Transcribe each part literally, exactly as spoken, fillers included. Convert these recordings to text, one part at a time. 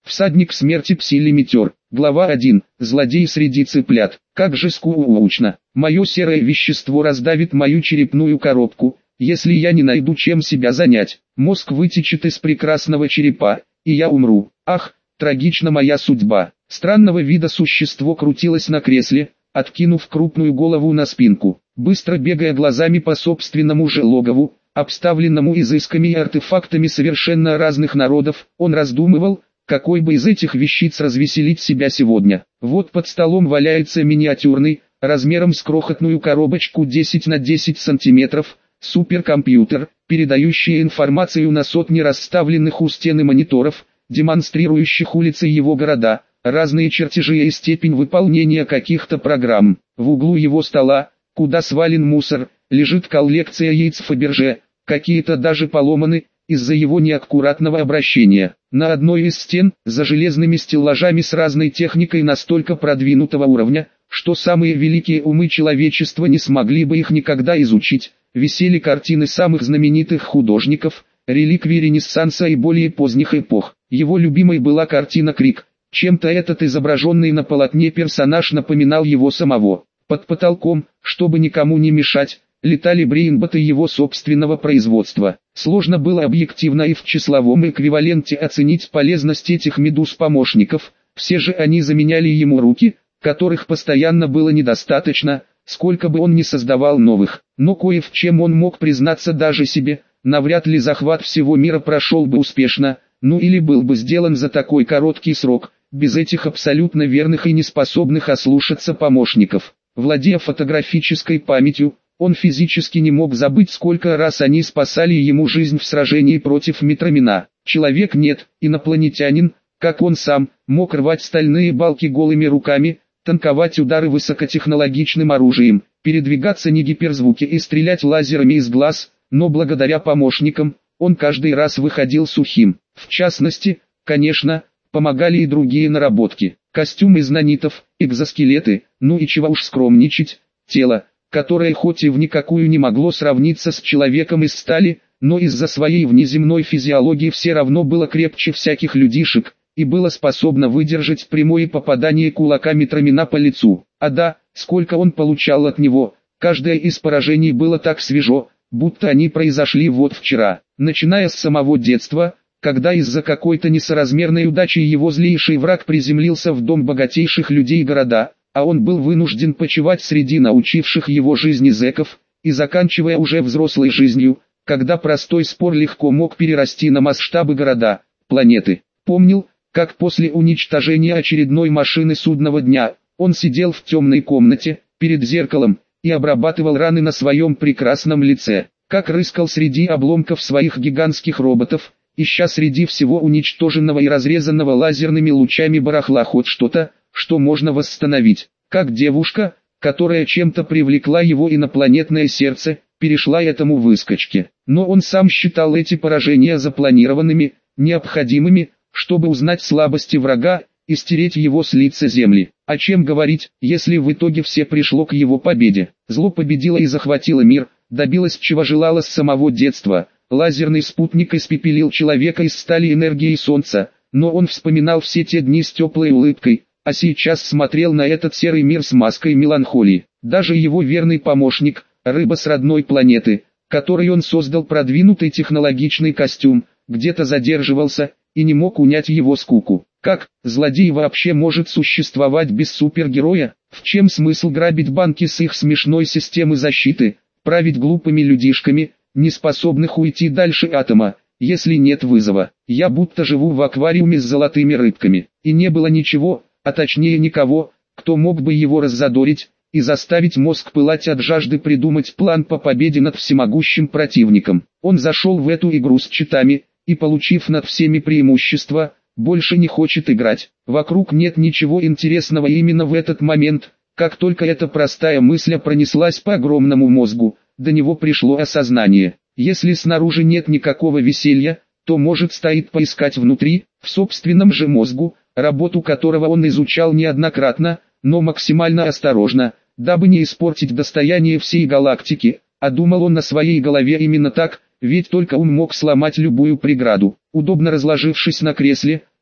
Всадник смерти Пси-лимитер. Глава один. Злодей среди цыплят. Как же скучно. Мое серое вещество раздавит мою черепную коробку, если я не найду чем себя занять. Мозг вытечет из прекрасного черепа, и я умру. Ах, трагична моя судьба. Странного вида существо крутилось на кресле, откинув крупную голову на спинку, быстро бегая глазами по собственному же логову, обставленному изысками и артефактами совершенно разных народов. Он раздумывал, какой бы из этих вещиц развеселить себя сегодня. Вот под столом валяется миниатюрный, размером с крохотную коробочку десять на десять сантиметров, суперкомпьютер, передающий информацию на сотни расставленных у стены мониторов, демонстрирующих улицы его города, разные чертежи и степень выполнения каких-то программ. В углу его стола, куда свален мусор, лежит коллекция яиц Фаберже, какие-то даже поломаны из-за его неаккуратного обращения. На одной из стен, за железными стеллажами с разной техникой настолько продвинутого уровня, что самые великие умы человечества не смогли бы их никогда изучить, висели картины самых знаменитых художников, реликвии Ренессанса и более поздних эпох. Его любимой была картина «Крик». Чем-то этот изображенный на полотне персонаж напоминал его самого. Под потолком, чтобы никому не мешать, летали брейнботы его собственного производства. Сложно было объективно и в числовом эквиваленте оценить полезность этих медуз-помощников, все же они заменяли ему руки, которых постоянно было недостаточно, сколько бы он ни создавал новых. Но кое в чем он мог признаться даже себе, навряд ли захват всего мира прошел бы успешно, ну или был бы сделан за такой короткий срок, без этих абсолютно верных и неспособных ослушаться помощников. Владея фотографической памятью, он физически не мог забыть, сколько раз они спасали ему жизнь в сражении против Митромина. Человек нет, инопланетянин, как он сам, мог рвать стальные балки голыми руками, танковать удары высокотехнологичным оружием, передвигаться не гиперзвуки и стрелять лазерами из глаз, но благодаря помощникам, он каждый раз выходил сухим. В частности, конечно, помогали и другие наработки. Костюм из нанитов, экзоскелеты, ну и чего уж скромничать, тело, которое хоть и в никакую не могло сравниться с человеком из стали, но из-за своей внеземной физиологии все равно было крепче всяких людишек, и было способно выдержать прямое попадание кулака Митромина по лицу. А да, сколько он получал от него, каждое из поражений было так свежо, будто они произошли вот вчера, начиная с самого детства, когда из-за какой-то несоразмерной удачи его злейший враг приземлился в дом богатейших людей города, а он был вынужден почивать среди научивших его жизни зэков, и заканчивая уже взрослой жизнью, когда простой спор легко мог перерасти на масштабы города, планеты. Помнил, как после уничтожения очередной машины судного дня, он сидел в темной комнате, перед зеркалом, и обрабатывал раны на своем прекрасном лице, как рыскал среди обломков своих гигантских роботов, ища среди всего уничтоженного и разрезанного лазерными лучами барахла хоть что-то, что можно восстановить, как девушка, которая чем-то привлекла его инопланетное сердце, перешла этому выскочке. Но он сам считал эти поражения запланированными, необходимыми, чтобы узнать слабости врага и стереть его с лица земли. О чем говорить, если в итоге все пришло к его победе. Зло победило и захватило мир, добилось чего желало с самого детства. Лазерный спутник испепелил человека из стали энергии солнца, но он вспоминал все те дни с теплой улыбкой, а сейчас смотрел на этот серый мир с маской меланхолии. Даже его верный помощник, рыба с родной планеты, который он создал продвинутый технологичный костюм, где-то задерживался и не мог унять его скуку. Как злодей вообще может существовать без супергероя? В чем смысл грабить банки с их смешной системы защиты, править глупыми людишками, не способных уйти дальше атома, если нет вызова? Я будто живу в аквариуме с золотыми рыбками, и не было ничего, а точнее никого, кто мог бы его раззадорить и заставить мозг пылать от жажды придумать план по победе над всемогущим противником. Он зашел в эту игру с читами, и получив над всеми преимущества, больше не хочет играть. Вокруг нет ничего интересного, и именно в этот момент, как только эта простая мысль пронеслась по огромному мозгу, до него пришло осознание. Если снаружи нет никакого веселья, то может стоит поискать внутри, в собственном же мозгу, работу которого он изучал неоднократно, но максимально осторожно, дабы не испортить достояние всей галактики, а думал он на своей голове именно так, ведь только ум мог сломать любую преграду. Удобно разложившись на кресле,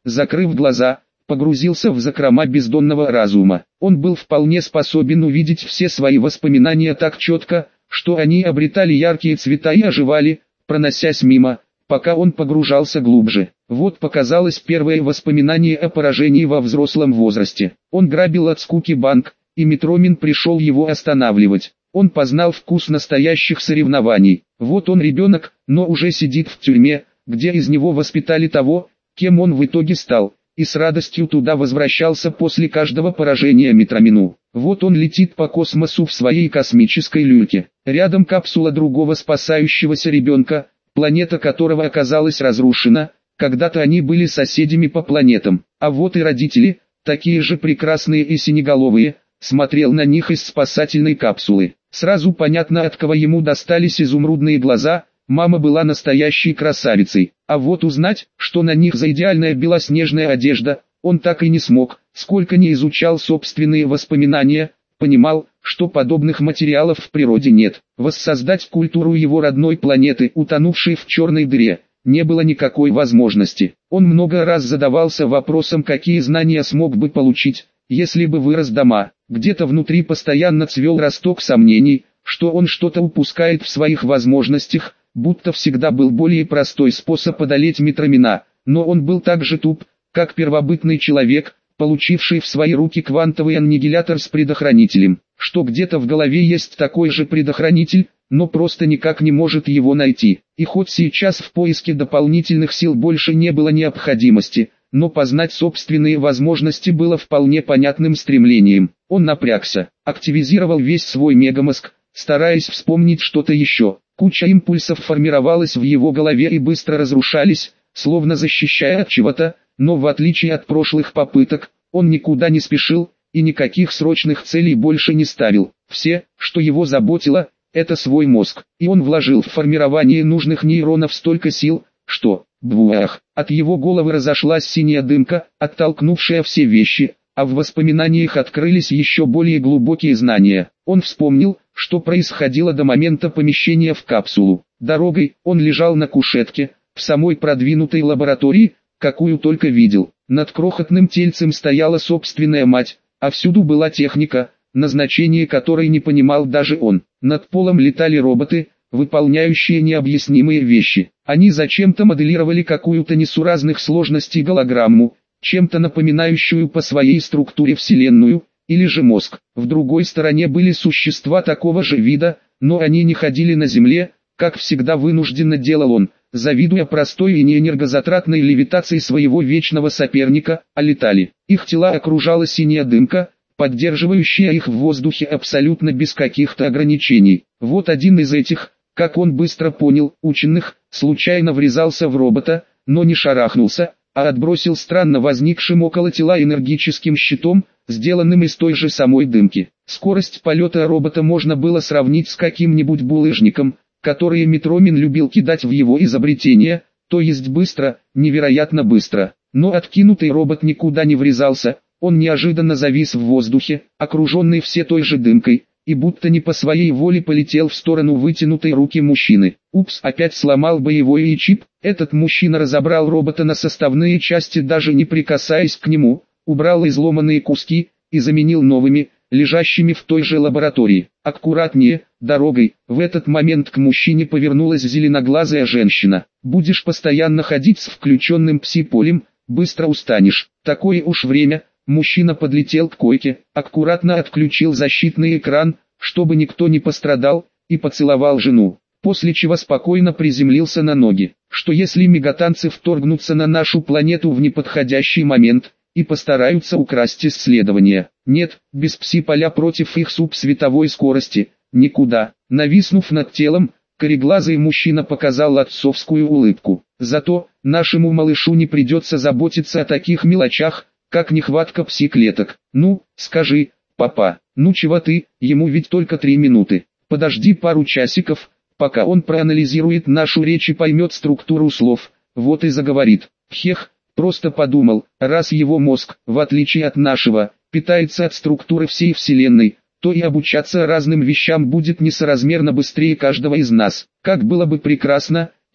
закрыв глаза, погрузился в закрома бездонного разума. Он был вполне способен увидеть все свои воспоминания так четко, что они обретали яркие цвета и оживали, проносясь мимо, пока он погружался глубже. Вот показалось первое воспоминание о поражении во взрослом возрасте. Он грабил от скуки банк, и Митромин пришел его останавливать. Он познал вкус настоящих соревнований. Вот он ребенок, но уже сидит в тюрьме, где из него воспитали того, кем он в итоге стал, и с радостью туда возвращался после каждого поражения Митромину. Вот он летит по космосу в своей космической люльке. Рядом капсула другого спасающегося ребенка, планета которого оказалась разрушена. Когда-то они были соседями по планетам. А вот и родители, такие же прекрасные и синеголовые, смотрел на них из спасательной капсулы. Сразу понятно, от кого ему достались изумрудные глаза. Мама была настоящей красавицей. А вот узнать, что на них за идеальная белоснежная одежда, он так и не смог. Сколько не изучал собственные воспоминания, понимал, что подобных материалов в природе нет. Воссоздать культуру его родной планеты, утонувшей в черной дыре, не было никакой возможности. Он много раз задавался вопросом, какие знания смог бы получить, если бы вырос дома. Где-то внутри постоянно цвел росток сомнений, что он что-то упускает в своих возможностях, будто всегда был более простой способ одолеть Митромина, но он был так же туп, как первобытный человек, получивший в свои руки квантовый аннигилятор с предохранителем, что где-то в голове есть такой же предохранитель, но просто никак не может его найти. И хоть сейчас в поиске дополнительных сил больше не было необходимости, но познать собственные возможности было вполне понятным стремлением. Он напрягся, активизировал весь свой мегамозг, стараясь вспомнить что-то еще. Куча импульсов формировалась в его голове и быстро разрушались, словно защищая от чего-то, но в отличие от прошлых попыток, он никуда не спешил и никаких срочных целей больше не ставил. Все, что его заботило, это свой мозг, и он вложил в формирование нужных нейронов столько сил, что, бвуах, от его головы разошлась синяя дымка, оттолкнувшая все вещи, а в воспоминаниях открылись еще более глубокие знания. Он вспомнил, что происходило до момента помещения в капсулу. Дорогой он лежал на кушетке, в самой продвинутой лаборатории, какую только видел. Над крохотным тельцем стояла собственная мать, а всюду была техника, назначение которой не понимал даже он. Над полом летали роботы, выполняющие необъяснимые вещи. Они зачем-то моделировали какую-то несуразных сложностей голограмму, чем-то напоминающую по своей структуре Вселенную, или же мозг. В другой стороне были существа такого же вида, но они не ходили на Земле, как всегда вынужденно делал он, завидуя простой и неэнергозатратной левитации своего вечного соперника, а летали. Их тела окружала синяя дымка, поддерживающая их в воздухе абсолютно без каких-то ограничений. Вот один из этих, как он быстро понял, ученых, случайно врезался в робота, но не шарахнулся, а отбросил странно возникшим около тела энергическим щитом, сделанным из той же самой дымки. Скорость полета робота можно было сравнить с каким-нибудь булыжником, которые Митромин любил кидать в его изобретение, то есть быстро, невероятно быстро. Но откинутый робот никуда не врезался, он неожиданно завис в воздухе, окруженный все той же дымкой, и будто не по своей воле полетел в сторону вытянутой руки мужчины. Упс, опять сломал боевой чип. Этот мужчина разобрал робота на составные части, даже не прикасаясь к нему, убрал изломанные куски и заменил новыми, лежащими в той же лаборатории. Аккуратнее, дорогой. В этот момент к мужчине повернулась зеленоглазая женщина. Будешь постоянно ходить с включенным пси-полем, быстро устанешь. Такое уж время. Мужчина подлетел к койке, аккуратно отключил защитный экран, чтобы никто не пострадал, и поцеловал жену, после чего спокойно приземлился на ноги. Что если мегатанцы вторгнутся на нашу планету в неподходящий момент, и постараются украсть исследования? Нет, без пси-поля против их субсветовой скорости, никуда. Нависнув над телом, кореглазый мужчина показал отцовскую улыбку. Зато, нашему малышу не придется заботиться о таких мелочах, как нехватка пси-клеток. Ну, скажи, папа, ну чего ты, ему ведь только три минуты. Подожди пару часиков, пока он проанализирует нашу речь и поймет структуру слов, вот и заговорит. Хех, просто подумал, раз его мозг, в отличие от нашего, питается от структуры всей Вселенной, то и обучаться разным вещам будет несоразмерно быстрее каждого из нас. Как было бы прекрасно,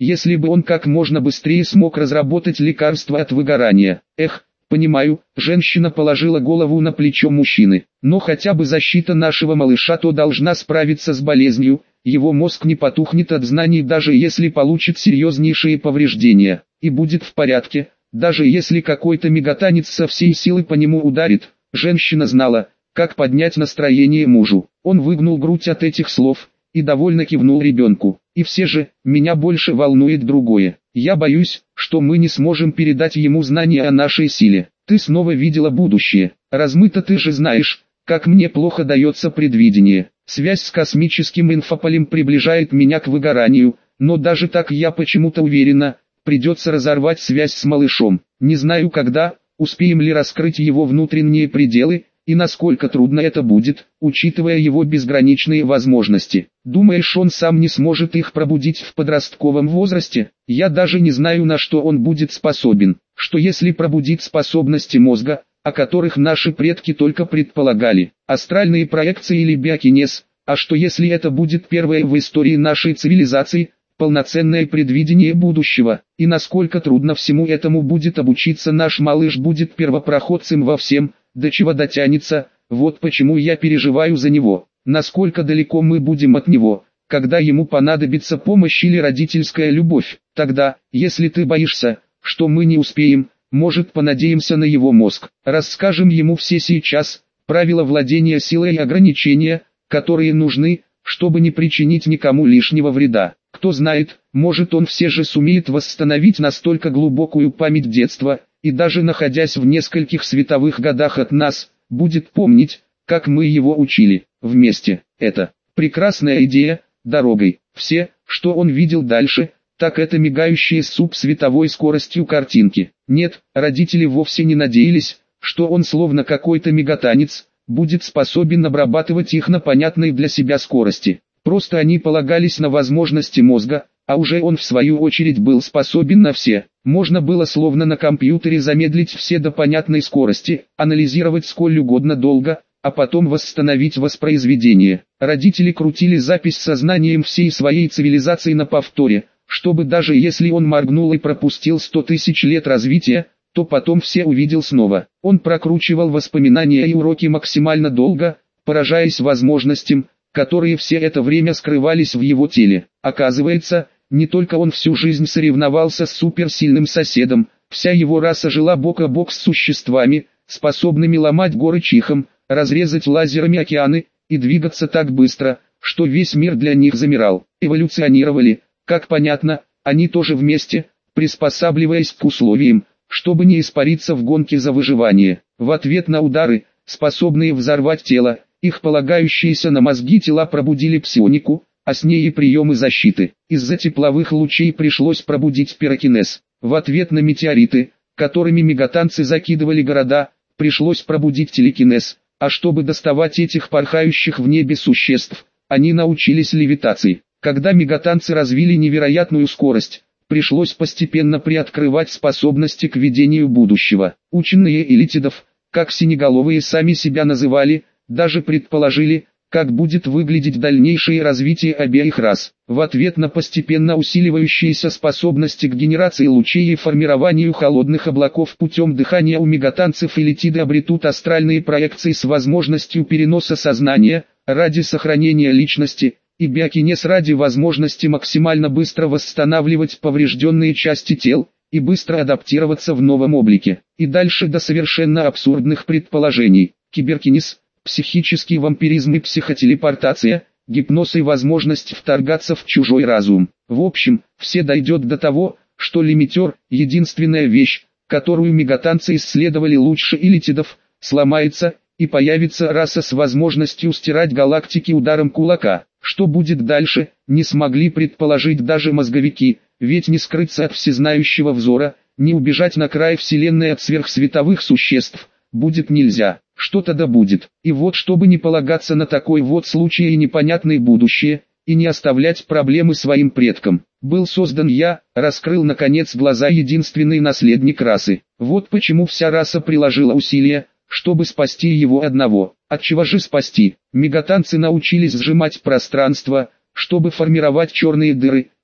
если бы он как можно быстрее смог разработать лекарство от выгорания. Эх, понимаю, женщина положила голову на плечо мужчины, но хотя бы защита нашего малыша то должна справиться с болезнью, его мозг не потухнет от знаний даже если получит серьезнейшие повреждения, и будет в порядке, даже если какой-то мегатанец со всей силы по нему ударит. Женщина знала, как поднять настроение мужу. Он выгнул грудь от этих слов и довольно кивнул ребенку. И все же, меня больше волнует другое. Я боюсь, что мы не сможем передать ему знания о нашей силе. Ты снова видела будущее. Размыто ты же знаешь, как мне плохо дается предвидение. Связь с космическим инфополем приближает меня к выгоранию, но даже так я почему-то уверена, придется разорвать связь с малышом. Не знаю когда, успеем ли раскрыть его внутренние пределы, и насколько трудно это будет, учитывая его безграничные возможности. Думаешь, он сам не сможет их пробудить в подростковом возрасте? Я даже не знаю, на что он будет способен. Что если пробудить способности мозга, о которых наши предки только предполагали, астральные проекции или биокинез? А что если это будет первое в истории нашей цивилизации, полноценное предвидение будущего? И насколько трудно всему этому будет обучиться наш малыш будет первопроходцем во всем, до чего дотянется. Вот почему я переживаю за него. Насколько далеко мы будем от него, когда ему понадобится помощь или родительская любовь. Тогда, если ты боишься, что мы не успеем, может понадеемся на его мозг. Расскажем ему все сейчас, правила владения силой и ограничения, которые нужны, чтобы не причинить никому лишнего вреда. Кто знает, может он все же сумеет восстановить настолько глубокую память детства, и даже находясь в нескольких световых годах от нас, будет помнить, как мы его учили, вместе. Это прекрасная идея, дорогой. Все, что он видел дальше, так это мигающие с субсветовой скоростью картинки. Нет, родители вовсе не надеялись, что он словно какой-то мегатанец, будет способен обрабатывать их на понятной для себя скорости. Просто они полагались на возможности мозга, а уже он в свою очередь был способен на все. Можно было словно на компьютере замедлить все до понятной скорости, анализировать сколь угодно долго, а потом восстановить воспроизведение. Родители крутили запись сознанием всей своей цивилизации на повторе, чтобы даже если он моргнул и пропустил сто тысяч лет развития, то потом все увидел снова. Он прокручивал воспоминания и уроки максимально долго, поражаясь возможностям, которые все это время скрывались в его теле. Оказывается, не только он всю жизнь соревновался с суперсильным соседом, вся его раса жила бок о бок с существами, способными ломать горы чихом, разрезать лазерами океаны, и двигаться так быстро, что весь мир для них замирал. Эволюционировали, как понятно, они тоже вместе, приспосабливаясь к условиям, чтобы не испариться в гонке за выживание. В ответ на удары, способные взорвать тело, их полагающиеся на мозги тела пробудили псионику, а с ней и приемы защиты. Из-за тепловых лучей пришлось пробудить пирокинез. В ответ на метеориты, которыми мегатанцы закидывали города, пришлось пробудить телекинез, а чтобы доставать этих порхающих в небе существ, они научились левитации. Когда мегатанцы развили невероятную скорость, пришлось постепенно приоткрывать способности к видению будущего. Ученые элитидов, как синеголовые сами себя называли, даже предположили, как будет выглядеть дальнейшее развитие обеих рас. В ответ на постепенно усиливающиеся способности к генерации лучей и формированию холодных облаков путем дыхания у мегатанцев элитиды обретут астральные проекции с возможностью переноса сознания, ради сохранения личности, и биокинез ради возможности максимально быстро восстанавливать поврежденные части тел, и быстро адаптироваться в новом облике. И дальше до совершенно абсурдных предположений. Киберкинез, психический вампиризм и психотелепортация, гипноз и возможность вторгаться в чужой разум. В общем, все дойдет до того, что лимитер, единственная вещь, которую мегатанцы исследовали лучше элитидов, сломается, и появится раса с возможностью стирать галактики ударом кулака. Что будет дальше, не смогли предположить даже мозговики, ведь не скрыться от всезнающего взора, не убежать на край вселенной от сверхсветовых существ, будет нельзя. Что-то да будет. И вот чтобы не полагаться на такой вот случай и непонятное будущее, и не оставлять проблемы своим предкам, был создан я, раскрыл наконец глаза единственный наследник расы. Вот почему вся раса приложила усилия, чтобы спасти его одного. Отчего же спасти? Мегатанцы научились сжимать пространство, чтобы формировать черные дыры,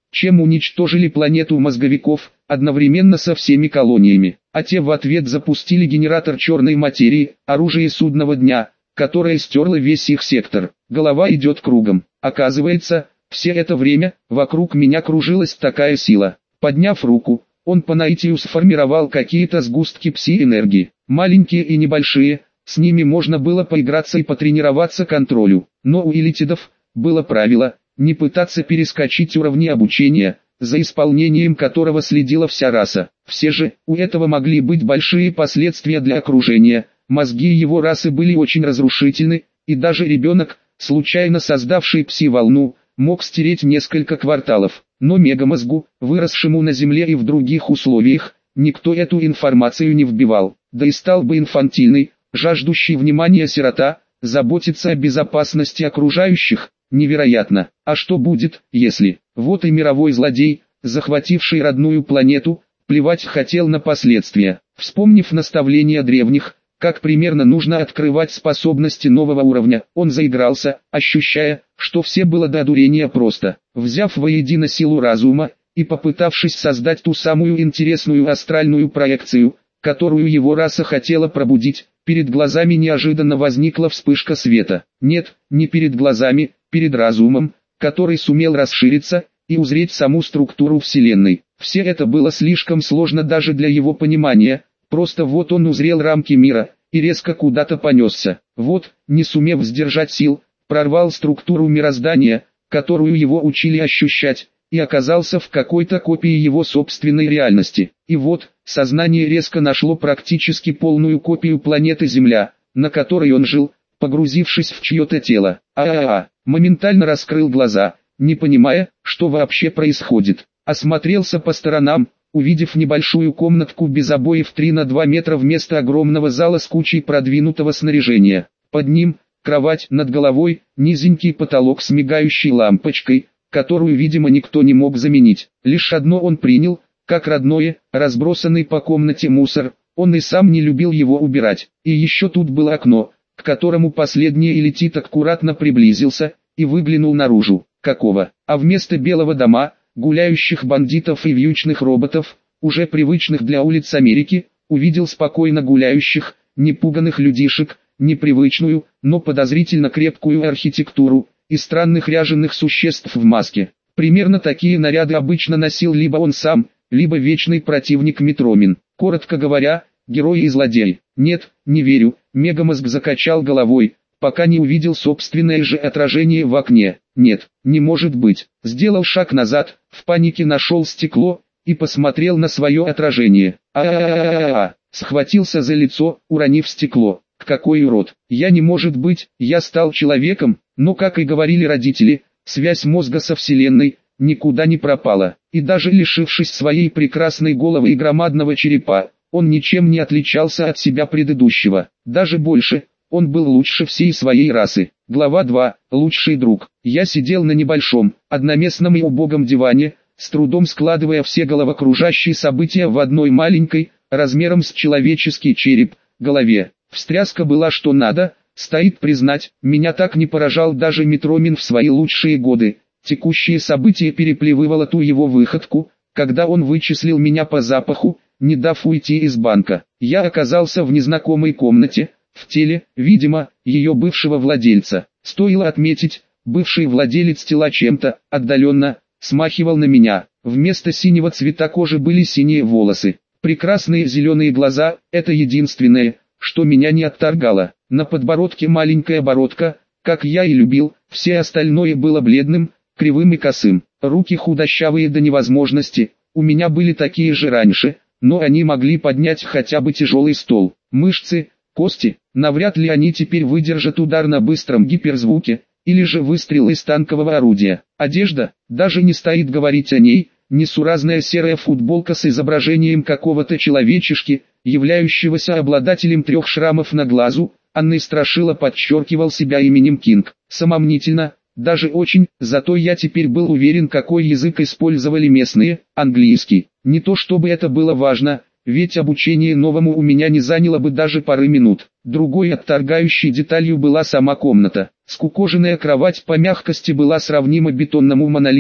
чем уничтожили планету мозговиков, одновременно со всеми колониями. А те в ответ запустили генератор черной материи, оружие судного дня, которое стерло весь их сектор. Голова идет кругом. Оказывается, все это время вокруг меня кружилась такая сила. Подняв руку, он по наитию сформировал какие-то сгустки пси-энергии. Маленькие и небольшие, с ними можно было поиграться и потренироваться контролю. Но у элитидов было правило не пытаться перескочить уровни обучения, за исполнением которого следила вся раса. Все же, у этого могли быть большие последствия для окружения. Мозги его расы были очень разрушительны, и даже ребенок, случайно создавший пси-волну, мог стереть несколько кварталов. Но мегамозгу, выросшему на Земле и в других условиях, никто эту информацию не вбивал. Да и стал бы инфантильный, жаждущий внимания сирота, заботиться о безопасности окружающих, невероятно. А что будет, если... Вот и мировой злодей, захвативший родную планету, плевать хотел на последствия. Вспомнив наставления древних, как примерно нужно открывать способности нового уровня, он заигрался, ощущая, что все было до одурения просто. Взяв воедино силу разума, и попытавшись создать ту самую интересную астральную проекцию, которую его раса хотела пробудить, перед глазами неожиданно возникла вспышка света. Нет, не перед глазами, перед разумом, который сумел расшириться и узреть саму структуру Вселенной. Все это было слишком сложно даже для его понимания, просто вот он узрел рамки мира и резко куда-то понесся. Вот, не сумев сдержать сил, прорвал структуру мироздания, которую его учили ощущать, и оказался в какой-то копии его собственной реальности. И вот, сознание резко нашло практически полную копию планеты Земля, на которой он жил, погрузившись в чье-то тело. А-а-а, моментально раскрыл глаза, не понимая, что вообще происходит. Осмотрелся по сторонам, увидев небольшую комнатку без обоев три на два метра вместо огромного зала с кучей продвинутого снаряжения. Под ним, кровать над головой, низенький потолок с мигающей лампочкой, которую, видимо, никто не мог заменить. Лишь одно он принял, как родное, разбросанный по комнате мусор, он и сам не любил его убирать. И еще тут было окно, к которому последний элитит аккуратно приблизился, и выглянул наружу. Какого? А вместо белого дома, гуляющих бандитов и вьючных роботов, уже привычных для улиц Америки, увидел спокойно гуляющих, непуганных людишек, непривычную, но подозрительно крепкую архитектуру, и странных ряженых существ в маске. Примерно такие наряды обычно носил либо он сам, либо вечный противник Метромин. Коротко говоря, герой и злодей. Нет, не верю, Мегамозг закачал головой, пока не увидел собственное же отражение в окне. Нет, не может быть. Сделал шаг назад, в панике нашел стекло, и посмотрел на свое отражение. А-а-а-а-а, схватился за лицо, уронив стекло. Какой урод. Я не может быть, я стал человеком, но, как и говорили родители, связь мозга со Вселенной никуда не пропала. И даже лишившись своей прекрасной головы и громадного черепа, он ничем не отличался от себя предыдущего. Даже больше, он был лучше всей своей расы. Глава два. Лучший друг. Я сидел на небольшом, одноместном и убогом диване, с трудом складывая все головокружащие события в одной маленькой, размером с человеческий череп, голове. Встряска была что надо, стоит признать, меня так не поражал даже Метромин в свои лучшие годы. Текущие события переплевывало ту его выходку, когда он вычислил меня по запаху, не дав уйти из банка. Я оказался в незнакомой комнате, в теле, видимо, ее бывшего владельца. Стоило отметить, бывший владелец тела чем-то, отдаленно, смахивал на меня. Вместо синего цвета кожи были синие волосы. Прекрасные зеленые глаза, это единственное, что меня не отторгало. На подбородке маленькая бородка, как я и любил, все остальное было бледным, кривым и косым. Руки худощавые до невозможности, у меня были такие же раньше, но они могли поднять хотя бы тяжелый стол. Мышцы, кости, навряд ли они теперь выдержат удар на быстром гиперзвуке, или же выстрел из танкового орудия. Одежда, даже не стоит говорить о ней, несуразная серая футболка с изображением какого-то человечешки, являющегося обладателем трех шрамов на глазу, Анной Страшила подчеркивал себя именем Кинг. Самомнительно, даже очень, зато я теперь был уверен, какой язык использовали местные, английский. Не то чтобы это было важно, ведь обучение новому у меня не заняло бы даже пары минут. Другой отторгающей деталью была сама комната. Скукоженная кровать по мягкости была сравнима бетонному монолиту,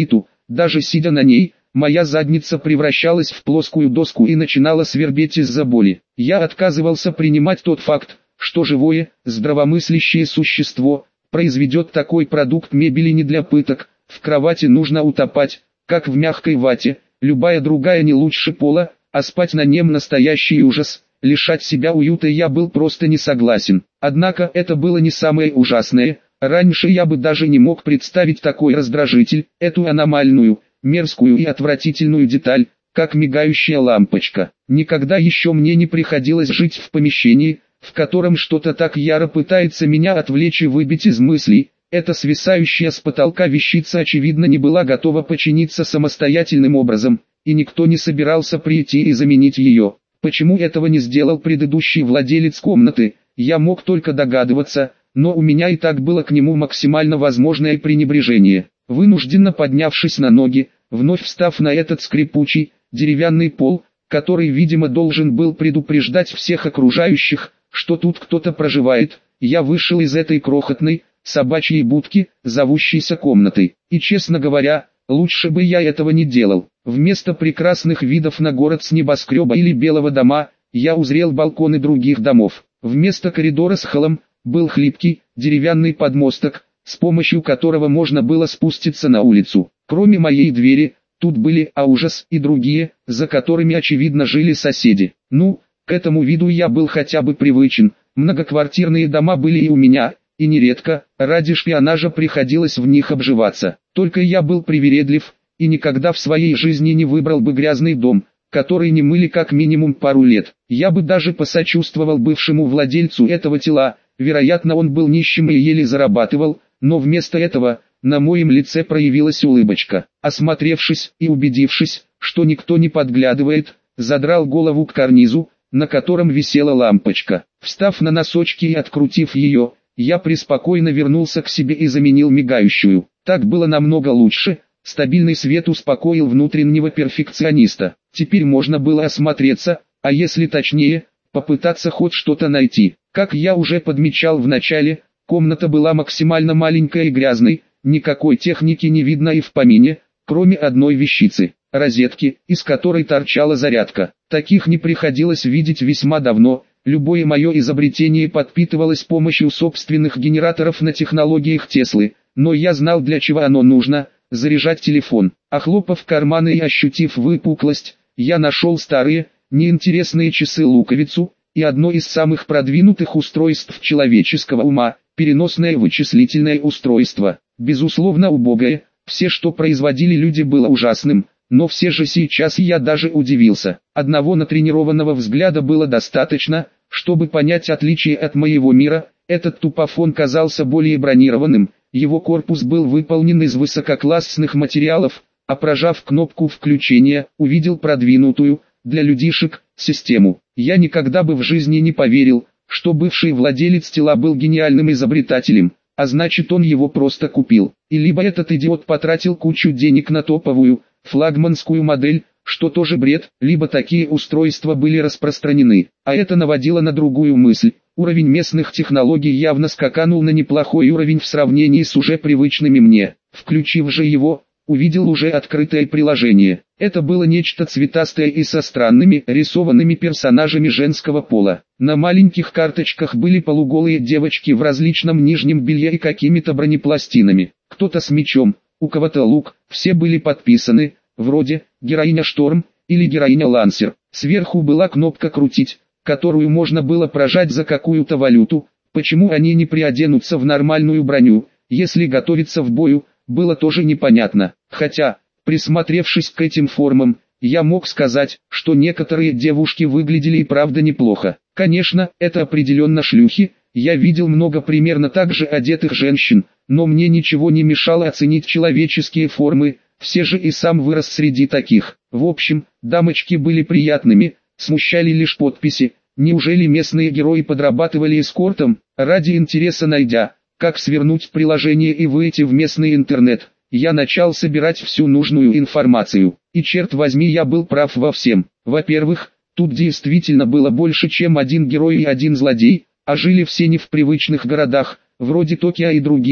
даже сидя на ней, моя задница превращалась в плоскую доску и начинала свербеть из-за боли. Я отказывался принимать тот факт, что живое, здравомыслящее существо произведет такой продукт мебели не для пыток. В кровати нужно утопать, как в мягкой вате, любая другая не лучше пола, а спать на нем настоящий ужас. Лишать себя уюта я был просто не согласен. Однако это было не самое ужасное. Раньше я бы даже не мог представить такой раздражитель, эту аномальную, мерзкую и отвратительную деталь, как мигающая лампочка. Никогда еще мне не приходилось жить в помещении, в котором что-то так яро пытается меня отвлечь и выбить из мыслей. Эта свисающая с потолка вещица очевидно не была готова починиться самостоятельным образом, и никто не собирался прийти и заменить ее. Почему этого не сделал предыдущий владелец комнаты, я мог только догадываться, но у меня и так было к нему максимально возможное пренебрежение. Вынужденно поднявшись на ноги, вновь встав на этот скрипучий, деревянный пол, который, видимо, должен был предупреждать всех окружающих, что тут кто-то проживает, я вышел из этой крохотной, собачьей будки, зовущейся комнатой. И, честно говоря, лучше бы я этого не делал. Вместо прекрасных видов на город с небоскреба или белого дома, я узрел балконы других домов. Вместо коридора с холлом, был хлипкий, деревянный подмосток, с помощью которого можно было спуститься на улицу. Кроме моей двери, тут были, а ужас, и другие, за которыми очевидно жили соседи. Ну, к этому виду я был хотя бы привычен, многоквартирные дома были и у меня, и нередко, ради шпионажа приходилось в них обживаться. Только я был привередлив, и никогда в своей жизни не выбрал бы грязный дом, который не мыли как минимум пару лет. Я бы даже посочувствовал бывшему владельцу этого тела, вероятно он был нищим и еле зарабатывал, но вместо этого, на моем лице проявилась улыбочка. Осмотревшись и убедившись, что никто не подглядывает, задрал голову к карнизу, на котором висела лампочка. Встав на носочки и открутив ее, я преспокойно вернулся к себе и заменил мигающую. Так было намного лучше, стабильный свет успокоил внутреннего перфекциониста. Теперь можно было осмотреться, а если точнее, попытаться хоть что-то найти. Как я уже подмечал в начале, комната была максимально маленькой и грязной, никакой техники не видно и в помине, кроме одной вещицы – розетки, из которой торчала зарядка. Таких не приходилось видеть весьма давно. Любое мое изобретение подпитывалось с помощью собственных генераторов на технологиях Теслы, но я знал, для чего оно нужно – заряжать телефон. Охлопав карманы и ощутив выпуклость, я нашел старые, неинтересные часы-луковицу и одно из самых продвинутых устройств человеческого ума – переносное вычислительное устройство. Безусловно убогое, все, что производили люди, было ужасным. Но все же сейчас я даже удивился. Одного натренированного взгляда было достаточно, чтобы понять отличие от моего мира. Этот тупофон казался более бронированным, его корпус был выполнен из высококлассных материалов, а прожав кнопку включения, увидел продвинутую, для людишек, систему. Я никогда бы в жизни не поверил, что бывший владелец тела был гениальным изобретателем, а значит он его просто купил. И либо этот идиот потратил кучу денег на топовую, флагманскую модель, что тоже бред, либо такие устройства были распространены. А это наводило на другую мысль. Уровень местных технологий явно скаканул на неплохой уровень в сравнении с уже привычными мне. Включив же его, увидел уже открытое приложение. Это было нечто цветастое и со странными рисованными персонажами женского пола. На маленьких карточках были полуголые девочки в различном нижнем белье и какими-то бронепластинами. Кто-то с мечом, у кого-то лук, все были подписаны, вроде «Героиня Шторм» или «Героиня Лансер». Сверху была кнопка «Крутить», которую можно было прожать за какую-то валюту. Почему они не приоденутся в нормальную броню, если готовиться в бою, было тоже непонятно. Хотя, присмотревшись к этим формам, я мог сказать, что некоторые девушки выглядели и правда неплохо. Конечно, это определенно шлюхи, я видел много примерно так же одетых женщин, но мне ничего не мешало оценить человеческие формы, все же и сам вырос среди таких. В общем, дамочки были приятными, смущали лишь подписи. Неужели местные герои подрабатывали эскортом? Ради интереса найдя, как свернуть приложение и выйти в местный интернет, я начал собирать всю нужную информацию. И черт возьми, я был прав во всем. Во-первых, тут действительно было больше, чем один герой и один злодей, а жили все не в привычных городах, вроде Токио и других,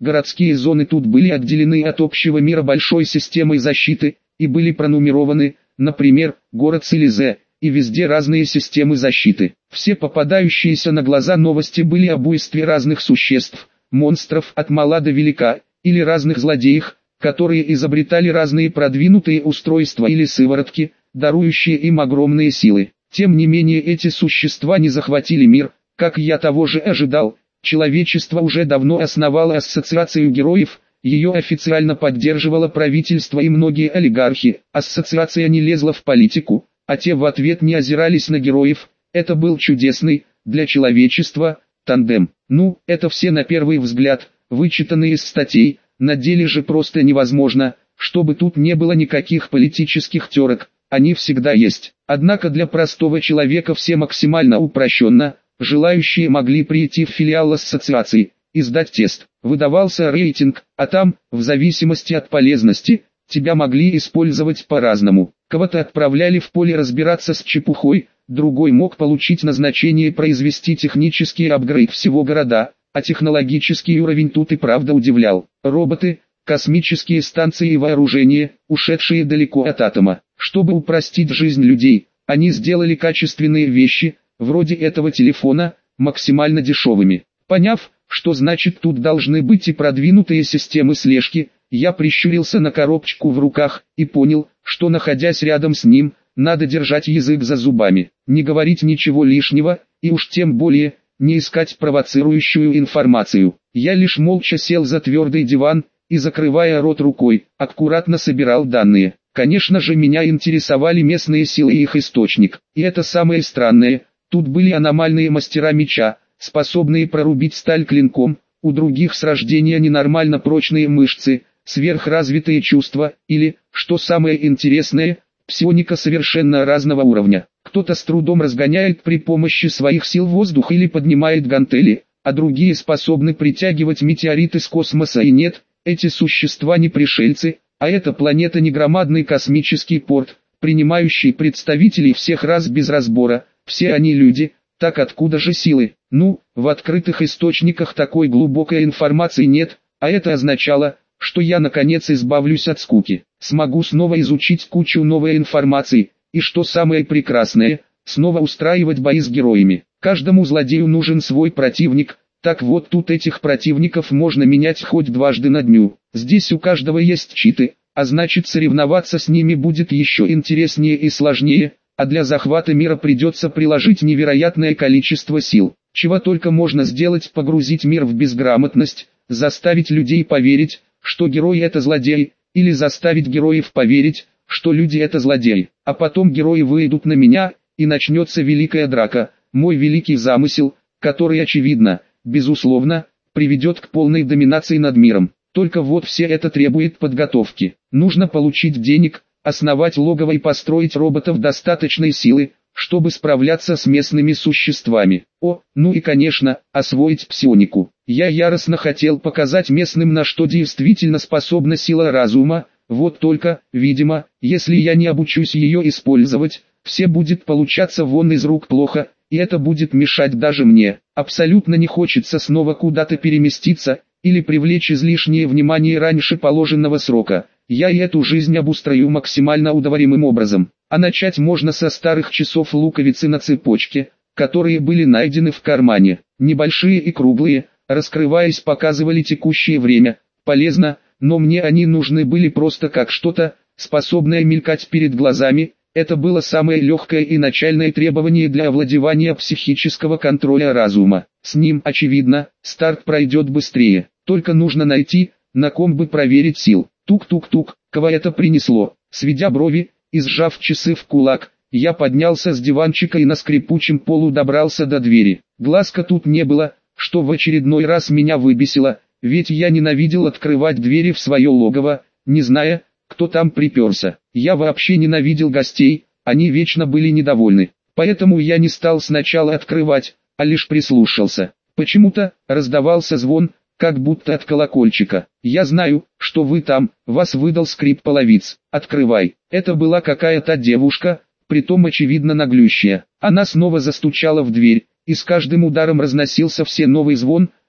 Городские зоны тут были отделены от общего мира большой системой защиты, и были пронумерованы, например, город Селизе, и везде разные системы защиты. Все попадающиеся на глаза новости были об буйстве разных существ, монстров от мала до велика, или разных злодеях, которые изобретали разные продвинутые устройства или сыворотки, дарующие им огромные силы. Тем не менее эти существа не захватили мир, как я того же ожидал. Человечество уже давно основало ассоциацию героев, ее официально поддерживало правительство и многие олигархи. Ассоциация не лезла в политику, а те в ответ не озирались на героев. Это был чудесный, для человечества, тандем. Ну, это все на первый взгляд, вычитанные из статей, на деле же просто невозможно, чтобы тут не было никаких политических терок, они всегда есть. Однако для простого человека все максимально упрощенно, желающие могли прийти в филиал ассоциации и сдать тест. Выдавался рейтинг, а там, в зависимости от полезности, тебя могли использовать по-разному. Кого-то отправляли в поле разбираться с чепухой, другой мог получить назначение произвести технический апгрейд всего города, а технологический уровень тут и правда удивлял. Роботы, космические станции и вооружение, ушедшие далеко от атома. Чтобы упростить жизнь людей, они сделали качественные вещи, вроде этого телефона, максимально дешевыми. Поняв, что значит тут должны быть и продвинутые системы слежки, я прищурился на коробочку в руках и понял, что находясь рядом с ним, надо держать язык за зубами, не говорить ничего лишнего, и уж тем более, не искать провоцирующую информацию. Я лишь молча сел за твердый диван и, закрывая рот рукой, аккуратно собирал данные. Конечно же меня интересовали местные силы и их источник. И это самое странное, тут были аномальные мастера меча, способные прорубить сталь клинком, у других с рождения ненормально прочные мышцы, сверхразвитые чувства, или, что самое интересное, псионика совершенно разного уровня. Кто-то с трудом разгоняет при помощи своих сил воздух или поднимает гантели, а другие способны притягивать метеориты с космоса. И нет, эти существа не пришельцы, а эта планета не громадный космический порт, принимающий представителей всех рас без разбора, все они люди, так откуда же силы? Ну, в открытых источниках такой глубокой информации нет, а это означало, что я наконец избавлюсь от скуки, смогу снова изучить кучу новой информации, и что самое прекрасное, снова устраивать бои с героями. Каждому злодею нужен свой противник, так вот тут этих противников можно менять хоть дважды на дню. Здесь у каждого есть читы, а значит соревноваться с ними будет еще интереснее и сложнее, а для захвата мира придется приложить невероятное количество сил. Чего только можно сделать: погрузить мир в безграмотность, заставить людей поверить, что герои это злодеи, или заставить героев поверить, что люди это злодеи. А потом герои выйдут на меня, и начнется великая драка. Мой великий замысел, который очевидно, безусловно, приведет к полной доминации над миром. Только вот все это требует подготовки. Нужно получить денег, основать логово и построить роботов достаточной силы, чтобы справляться с местными существами. О, ну и конечно, освоить псионику. Я яростно хотел показать местным, на что действительно способна сила разума, вот только, видимо, если я не обучусь ее использовать, все будет получаться вон из рук плохо, и это будет мешать даже мне. Абсолютно не хочется снова куда-то переместиться, или привлечь излишнее внимание раньше положенного срока. Я и эту жизнь обустрою максимально удоваримым образом. А начать можно со старых часов луковицы на цепочке, которые были найдены в кармане. Небольшие и круглые, раскрываясь, показывали текущее время. Полезно, но мне они нужны были просто как что-то, способное мелькать перед глазами. Это было самое легкое и начальное требование для овладевания психического контроля разума. С ним, очевидно, старт пройдет быстрее. Только нужно найти, на ком бы проверить сил. Тук-тук-тук, кого это принесло? Сведя брови и сжав часы в кулак, я поднялся с диванчика и на скрипучем полу добрался до двери. Глазка тут не было, что в очередной раз меня выбесило, ведь я ненавидел открывать двери в свое логово, не зная, кто там приперся. Я вообще ненавидел гостей, они вечно были недовольны. Поэтому я не стал сначала открывать, а лишь прислушался. Почему-то раздавался звон, как будто от колокольчика. «Я знаю, что вы там», — вас выдал скрип половиц. «Открывай». Это была какая-то девушка, притом очевидно наглющая. Она снова застучала в дверь, и с каждым ударом разносился все новый звон,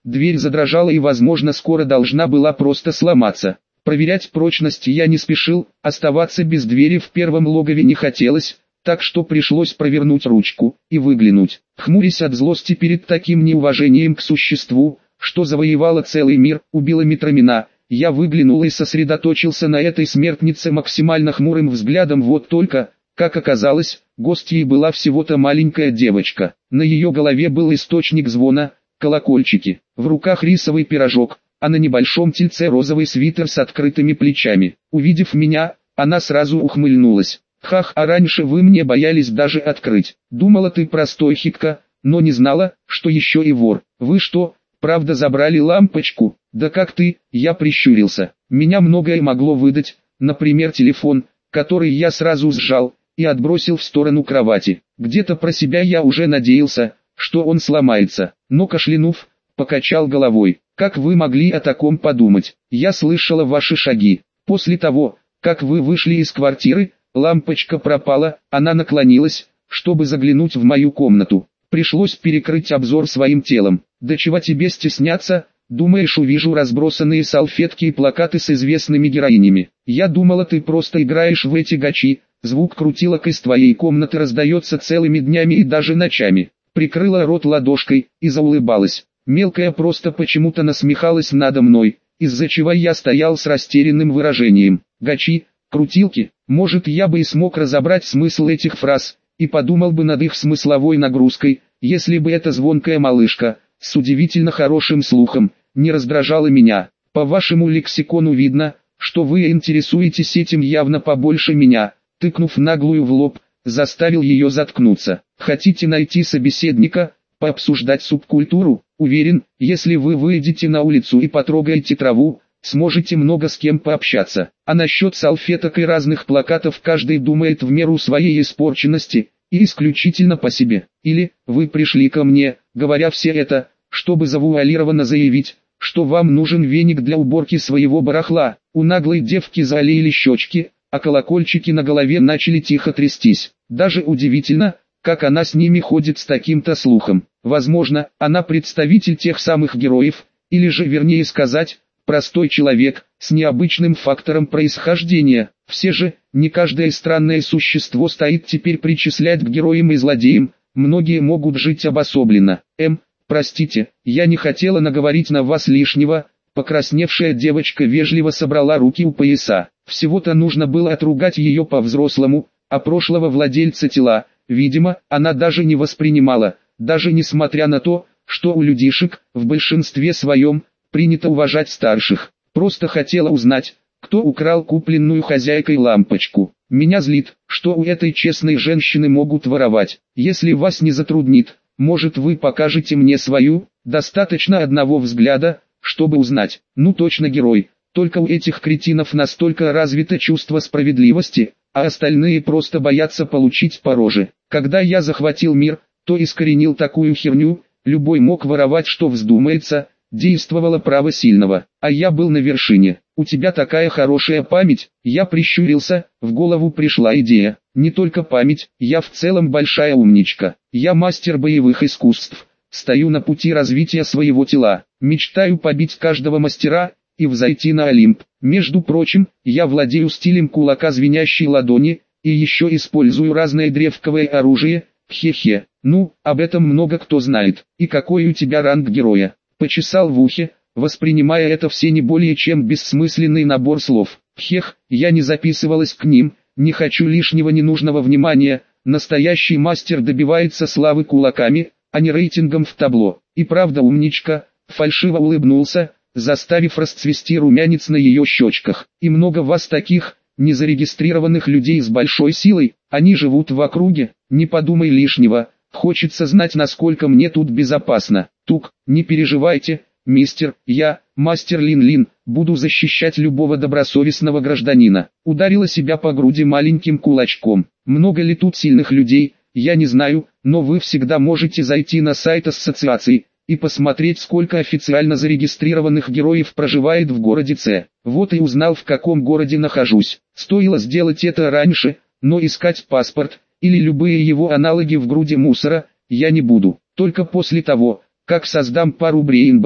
Дверь задрожала и, возможно, скоро должна была просто сломаться. Проверять прочность я не спешил, оставаться без двери в первом логове не хотелось, так что пришлось провернуть ручку и выглянуть. Хмурясь от злости перед таким неуважением к существу, что завоевало целый мир, убило Митромина, я выглянул и сосредоточился на этой смертнице максимально хмурым взглядом. Вот только, как оказалось, гостьей была всего-то маленькая девочка. На ее голове был источник звона, колокольчики, в руках рисовый пирожок, а на небольшом тельце розовый свитер с открытыми плечами. Увидев меня, она сразу ухмыльнулась. «Хах, а раньше вы мне боялись даже открыть. Думала, ты простой хикка, но не знала, что еще и вор. Вы что, правда забрали лампочку? Да как ты?» Я прищурился. Меня многое могло выдать, например телефон, который я сразу сжал и отбросил в сторону кровати. Где-то про себя я уже надеялся, что он сломается, но, кашлянув, покачал головой. «Как вы могли о таком подумать? Я слышала ваши шаги. После того, как вы вышли из квартиры, лампочка пропала». Она наклонилась, чтобы заглянуть в мою комнату. Пришлось перекрыть обзор своим телом. «Да чего тебе стесняться? Думаешь, увижу разбросанные салфетки и плакаты с известными героинями? Я думала, ты просто играешь в эти гачи. Звук крутилок из твоей комнаты раздается целыми днями и даже ночами». Прикрыла рот ладошкой и заулыбалась. Мелкая просто почему-то насмехалась надо мной, из-за чего я стоял с растерянным выражением. Гачи, крутилки, может, я бы и смог разобрать смысл этих фраз, и подумал бы над их смысловой нагрузкой, если бы эта звонкая малышка, с удивительно хорошим слухом, не раздражала меня. По вашему лексикону видно, что вы интересуетесь этим явно побольше меня. Тыкнув наглую в лоб, заставил ее заткнуться. Хотите найти собеседника, пообсуждать субкультуру? Уверен, если вы выйдете на улицу и потрогаете траву, сможете много с кем пообщаться. А насчет салфеток и разных плакатов каждый думает в меру своей испорченности, и исключительно по себе. Или, вы пришли ко мне, говоря все это, чтобы завуалированно заявить, что вам нужен веник для уборки своего барахла. У наглой девки заолели щечки, а колокольчики на голове начали тихо трястись. Даже удивительно, как она с ними ходит с таким-то слухом. Возможно, она представитель тех самых героев, или же вернее сказать, простой человек, с необычным фактором происхождения. Все же, не каждое странное существо стоит теперь причислять к героям и злодеям, многие могут жить обособленно. Эм, простите, я не хотела наговорить на вас лишнего. Покрасневшая девочка вежливо собрала руки у пояса. Всего-то нужно было отругать ее по-взрослому, а прошлого владельца тела, видимо, она даже не воспринимала, даже несмотря на то, что у людишек, в большинстве своем, принято уважать старших. Просто хотела узнать, кто украл купленную хозяйкой лампочку. Меня злит, что у этой честной женщины могут воровать. Если вас не затруднит, может, вы покажете мне свою? Достаточно одного взгляда, чтобы узнать. Ну точно герой. Только у этих кретинов настолько развито чувство справедливости, а остальные просто боятся получить по роже. Когда я захватил мир, то искоренил такую херню, любой мог воровать что вздумается, действовало право сильного, а я был на вершине. У тебя такая хорошая память. Я прищурился, в голову пришла идея. Не только память, я в целом большая умничка. Я мастер боевых искусств, стою на пути развития своего тела, мечтаю побить каждого мастера и взойти на Олимп. Между прочим, я владею стилем кулака звенящей ладони, и еще использую разное древковое оружие. Хе-хе, ну, об этом много кто знает. И какой у тебя ранг героя? Почесал в ухе, воспринимая это все не более чем бессмысленный набор слов. Хех, я не записывалась к ним, не хочу лишнего ненужного внимания. Настоящий мастер добивается славы кулаками, а не рейтингом в табло. И правда умничка, фальшиво улыбнулся, заставив расцвести румянец на ее щечках. И много вас таких, незарегистрированных людей с большой силой, они живут в округе, не подумай лишнего, хочется знать, насколько мне тут безопасно. Тук, не переживайте, мистер, я, мастер Лин-Лин, буду защищать любого добросовестного гражданина. Ударила себя по груди маленьким кулачком. Много ли тут сильных людей, я не знаю, но вы всегда можете зайти на сайт ассоциации и посмотреть, сколько официально зарегистрированных героев проживает в городе С. Вот и узнал, в каком городе нахожусь. Стоило сделать это раньше, но искать паспорт, или любые его аналоги в груди мусора, я не буду. Только после того, как создам пару брейнботов,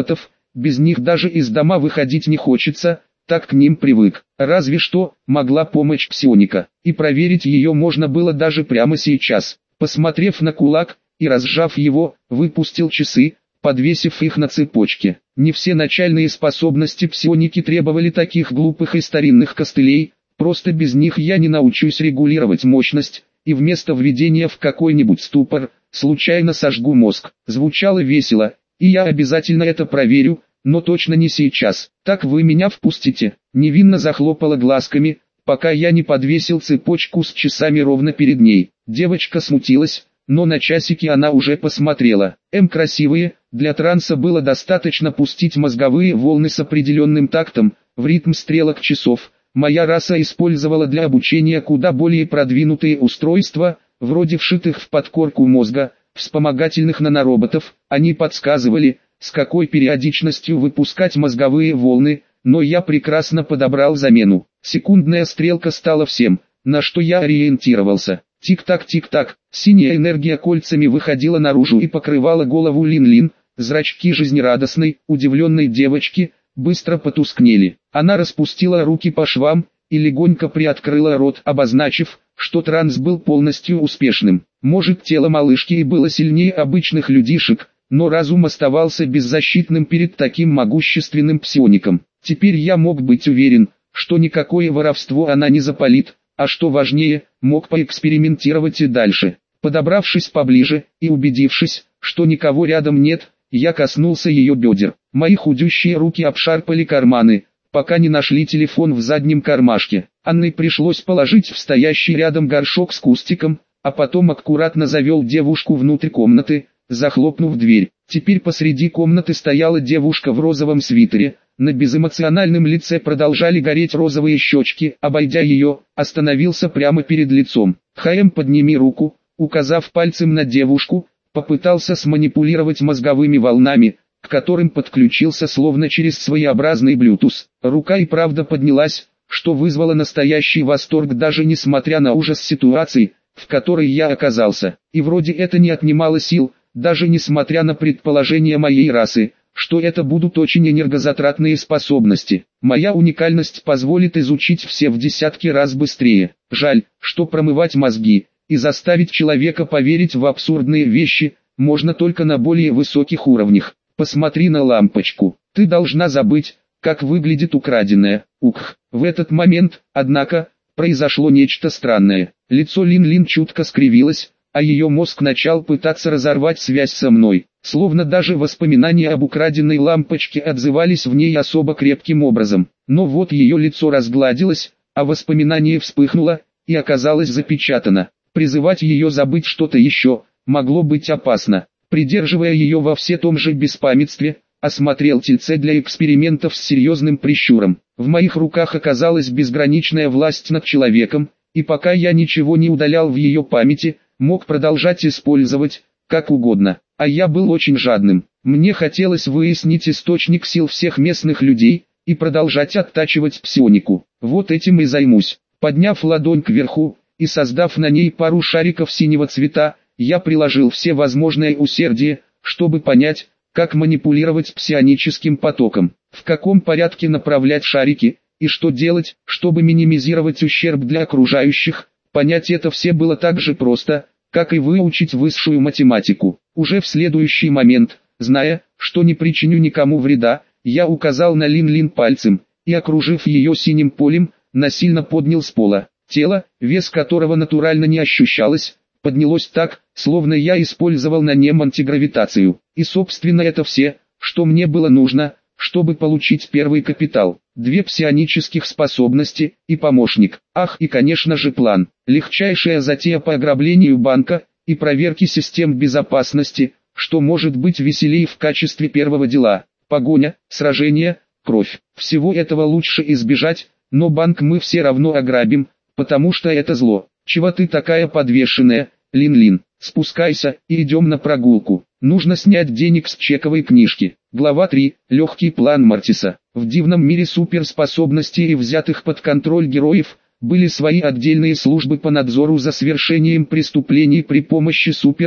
без них даже из дома выходить не хочется, так к ним привык. Разве что, могла помочь псионика, и проверить ее можно было даже прямо сейчас. Посмотрев на кулак, и разжав его, выпустил часы, подвесив их на цепочке. Не все начальные способности псионики требовали таких глупых и старинных костылей, просто без них я не научусь регулировать мощность, и вместо введения в какой-нибудь ступор, случайно сожгу мозг. Звучало весело, и я обязательно это проверю, но точно не сейчас. Так вы меня впустите? Невинно захлопала глазками, пока я не подвесил цепочку с часами ровно перед ней. Девочка смутилась, но на часики она уже посмотрела. М красивые, для транса было достаточно пустить мозговые волны с определенным тактом, в ритм стрелок часов. Моя раса использовала для обучения куда более продвинутые устройства, вроде вшитых в подкорку мозга, вспомогательных нанороботов. Они подсказывали, с какой периодичностью выпускать мозговые волны, но я прекрасно подобрал замену. Секундная стрелка стала всем, на что я ориентировался. Тик-так, тик-так, синяя энергия кольцами выходила наружу и покрывала голову Лин-Лин. Зрачки жизнерадостной, удивленной девочки быстро потускнели. Она распустила руки по швам и легонько приоткрыла рот, обозначив, что транс был полностью успешным. Может, тело малышки и было сильнее обычных людишек, но разум оставался беззащитным перед таким могущественным псиоником. Теперь я мог быть уверен, что никакое воровство она не запалит, а что важнее, мог поэкспериментировать и дальше. Подобравшись поближе и убедившись, что никого рядом нет, я коснулся ее бедер. Мои худющие руки обшарпали карманы, пока не нашли телефон в заднем кармашке. Анне пришлось положить в стоящий рядом горшок с кустиком, а потом аккуратно завел девушку внутрь комнаты, захлопнув дверь. Теперь посреди комнаты стояла девушка в розовом свитере, на безэмоциональном лице продолжали гореть розовые щечки. Обойдя ее, остановился прямо перед лицом. «ХМ, подними руку», указав пальцем на девушку, попытался сманипулировать мозговыми волнами, к которым подключился словно через своеобразный Bluetooth. Рука и правда поднялась, что вызвало настоящий восторг даже несмотря на ужас ситуации, в которой я оказался. И вроде это не отнимало сил, даже несмотря на предположение моей расы, что это будут очень энергозатратные способности. Моя уникальность позволит изучить все в десятки раз быстрее. Жаль, что промывать мозги и заставить человека поверить в абсурдные вещи можно только на более высоких уровнях. Посмотри на лампочку. Ты должна забыть, как выглядит украденное. Ух. В этот момент, однако, произошло нечто странное. Лицо Лин-Лин чутко скривилось, а ее мозг начал пытаться разорвать связь со мной. Словно даже воспоминания об украденной лампочке отзывались в ней особо крепким образом. Но вот ее лицо разгладилось, а воспоминание вспыхнуло и оказалось запечатано. Призывать ее забыть что-то еще могло быть опасно. Придерживая ее во все том же беспамятстве, осмотрел тельце для экспериментов с серьезным прищуром. В моих руках оказалась безграничная власть над человеком, и пока я ничего не удалял в ее памяти, мог продолжать использовать, как угодно. А я был очень жадным. Мне хотелось выяснить источник сил всех местных людей и продолжать оттачивать псионику. Вот этим и займусь. Подняв ладонь кверху и создав на ней пару шариков синего цвета, я приложил все возможное усердие, чтобы понять, как манипулировать псионическим потоком, в каком порядке направлять шарики, и что делать, чтобы минимизировать ущерб для окружающих. Понять это все было так же просто, как и выучить высшую математику. Уже в следующий момент, зная, что не причиню никому вреда, я указал на Лин-Лин пальцем, и окружив ее синим полем, насильно поднял с пола. Тело, вес которого натурально не ощущалось, поднялось так, словно я использовал на нем антигравитацию. И собственно это все, что мне было нужно, чтобы получить первый капитал. Две псионических способности и помощник. Ах, и конечно же план. Легчайшая затея по ограблению банка и проверке систем безопасности, что может быть веселее в качестве первого дела. Погоня, сражение, кровь. Всего этого лучше избежать, но банк мы все равно ограбим, потому что это зло. Чего ты такая подвешенная, Лин-Лин? Спускайся и идем на прогулку. Нужно снять денег с чековой книжки. Глава три. Легкий план Мартиса. В дивном мире суперспособностей и взятых под контроль героев были свои отдельные службы по надзору за совершением преступлений при помощи суперсил.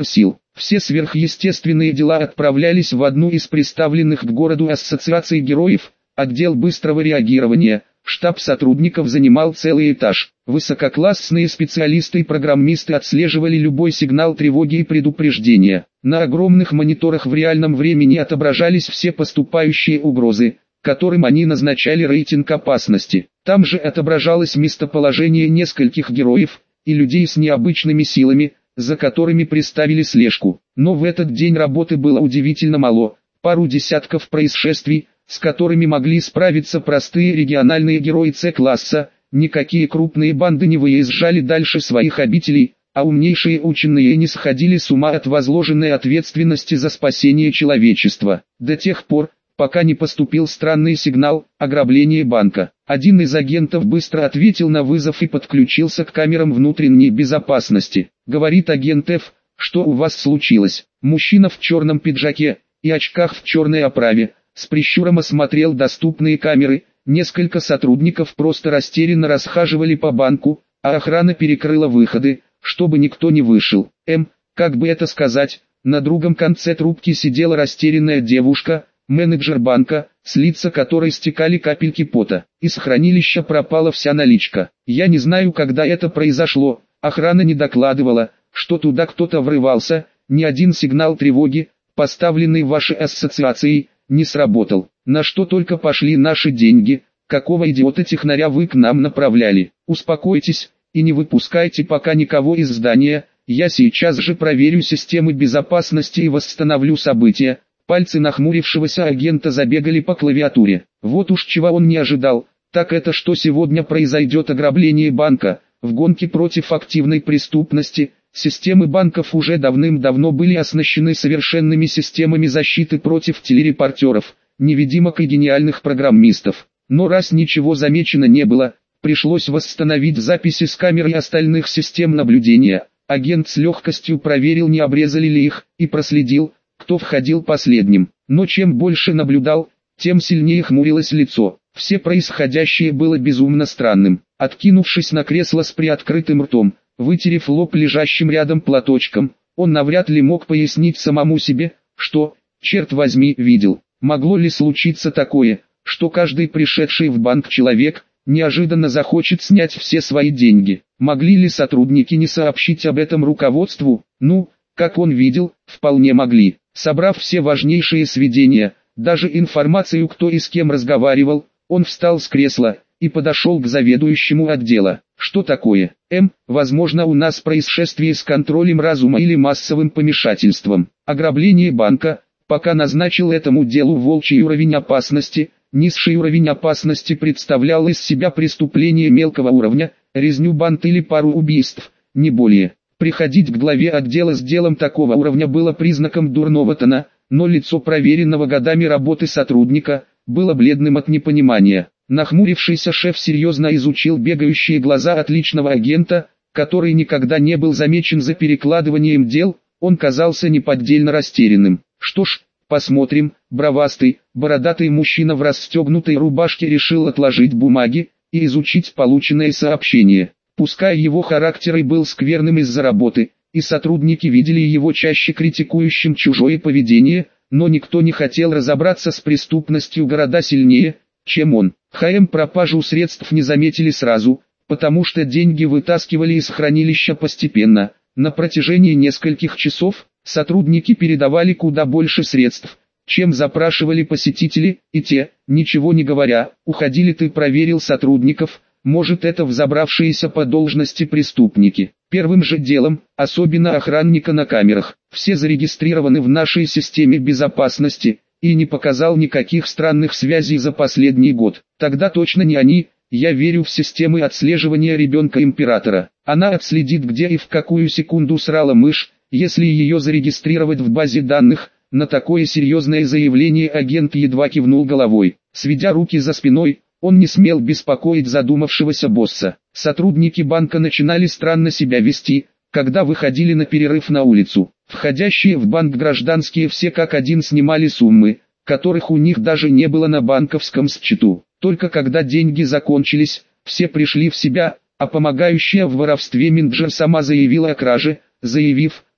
Все сверхъестественные дела отправлялись в одну из представленных к городу ассоциаций героев, отдел быстрого реагирования. Штаб сотрудников занимал целый этаж. Высококлассные специалисты и программисты отслеживали любой сигнал тревоги и предупреждения. На огромных мониторах в реальном времени отображались все поступающие угрозы, которым они назначали рейтинг опасности. Там же отображалось местоположение нескольких героев и людей с необычными силами, за которыми приставили слежку. Но в этот день работы было удивительно мало, пару десятков происшествий, с которыми могли справиться простые региональные герои С-класса. Никакие крупные банды не выезжали дальше своих обителей, а умнейшие ученые не сходили с ума от возложенной ответственности за спасение человечества. До тех пор, пока не поступил странный сигнал «Ограбление банка». Один из агентов быстро ответил на вызов и подключился к камерам внутренней безопасности. Говорит агент Ф, что у вас случилось. Мужчина в черном пиджаке и очках в черной оправе с прищуром осмотрел доступные камеры. Несколько сотрудников просто растерянно расхаживали по банку, а охрана перекрыла выходы, чтобы никто не вышел. М, как бы это сказать, на другом конце трубки сидела растерянная девушка, менеджер банка, с лица которой стекали капельки пота. Из хранилища пропала вся наличка. Я не знаю, когда это произошло, охрана не докладывала, что туда кто-то врывался, ни один сигнал тревоги, поставленный вашей ассоциацией, не сработал. На что только пошли наши деньги, какого идиота-технаря вы к нам направляли. Успокойтесь, и не выпускайте пока никого из здания, я сейчас же проверю системы безопасности и восстановлю события. Пальцы нахмурившегося агента забегали по клавиатуре. Вот уж чего он не ожидал, так это что сегодня произойдет ограбление банка. В гонке против активной преступности, системы банков уже давным-давно были оснащены совершенными системами защиты против телерепортеров, невидимок и гениальных программистов. Но раз ничего замечено не было, пришлось восстановить записи с камер и остальных систем наблюдения. Агент с легкостью проверил, не обрезали ли их, и проследил, кто входил последним. Но чем больше наблюдал, тем сильнее хмурилось лицо. Все происходящее было безумно странным. Откинувшись на кресло с приоткрытым ртом, вытерев лоб лежащим рядом платочком, он навряд ли мог пояснить самому себе, что, черт возьми, видел. Могло ли случиться такое, что каждый пришедший в банк человек, неожиданно захочет снять все свои деньги? Могли ли сотрудники не сообщить об этом руководству? Ну, как он видел, вполне могли. Собрав все важнейшие сведения, даже информацию, кто и с кем разговаривал, он встал с кресла и подошел к заведующему отдела. Что такое? М, возможно, у нас происшествие с контролем разума или массовым помешательством. Ограбление банка. Пока назначил этому делу волчий уровень опасности. Низший уровень опасности представлял из себя преступление мелкого уровня, резню банд или пару убийств, не более. Приходить к главе отдела с делом такого уровня было признаком дурного тона, но лицо проверенного годами работы сотрудника было бледным от непонимания. Нахмурившийся шеф серьезно изучил бегающие глаза отличного агента, который никогда не был замечен за перекладыванием дел. Он казался неподдельно растерянным. Что ж, посмотрим. Бровастый, бородатый мужчина в расстегнутой рубашке решил отложить бумаги и изучить полученное сообщение. Пускай его характер и был скверным из-за работы, и сотрудники видели его чаще критикующим чужое поведение, но никто не хотел разобраться с преступностью города сильнее, чем он. ХМ пропажу средств не заметили сразу, потому что деньги вытаскивали из хранилища постепенно. На протяжении нескольких часов сотрудники передавали куда больше средств, чем запрашивали посетители, и те, ничего не говоря, уходили. Ты проверил сотрудников? Может, это взобравшиеся по должности преступники. Первым же делом, особенно охранника на камерах, все зарегистрированы в нашей системе безопасности, и не показал никаких странных связей за последний год. Тогда точно не они. Я верю в системы отслеживания ребенка императора. Она отследит, где и в какую секунду срала мышь, если ее зарегистрировать в базе данных. На такое серьезное заявление агент едва кивнул головой. Сведя руки за спиной, он не смел беспокоить задумавшегося босса. Сотрудники банка начинали странно себя вести, когда выходили на перерыв на улицу. Входящие в банк гражданские все как один снимали суммы, которых у них даже не было на банковском счету. Только когда деньги закончились, все пришли в себя, а помогающая в воровстве менеджер сама заявила о краже, заявив,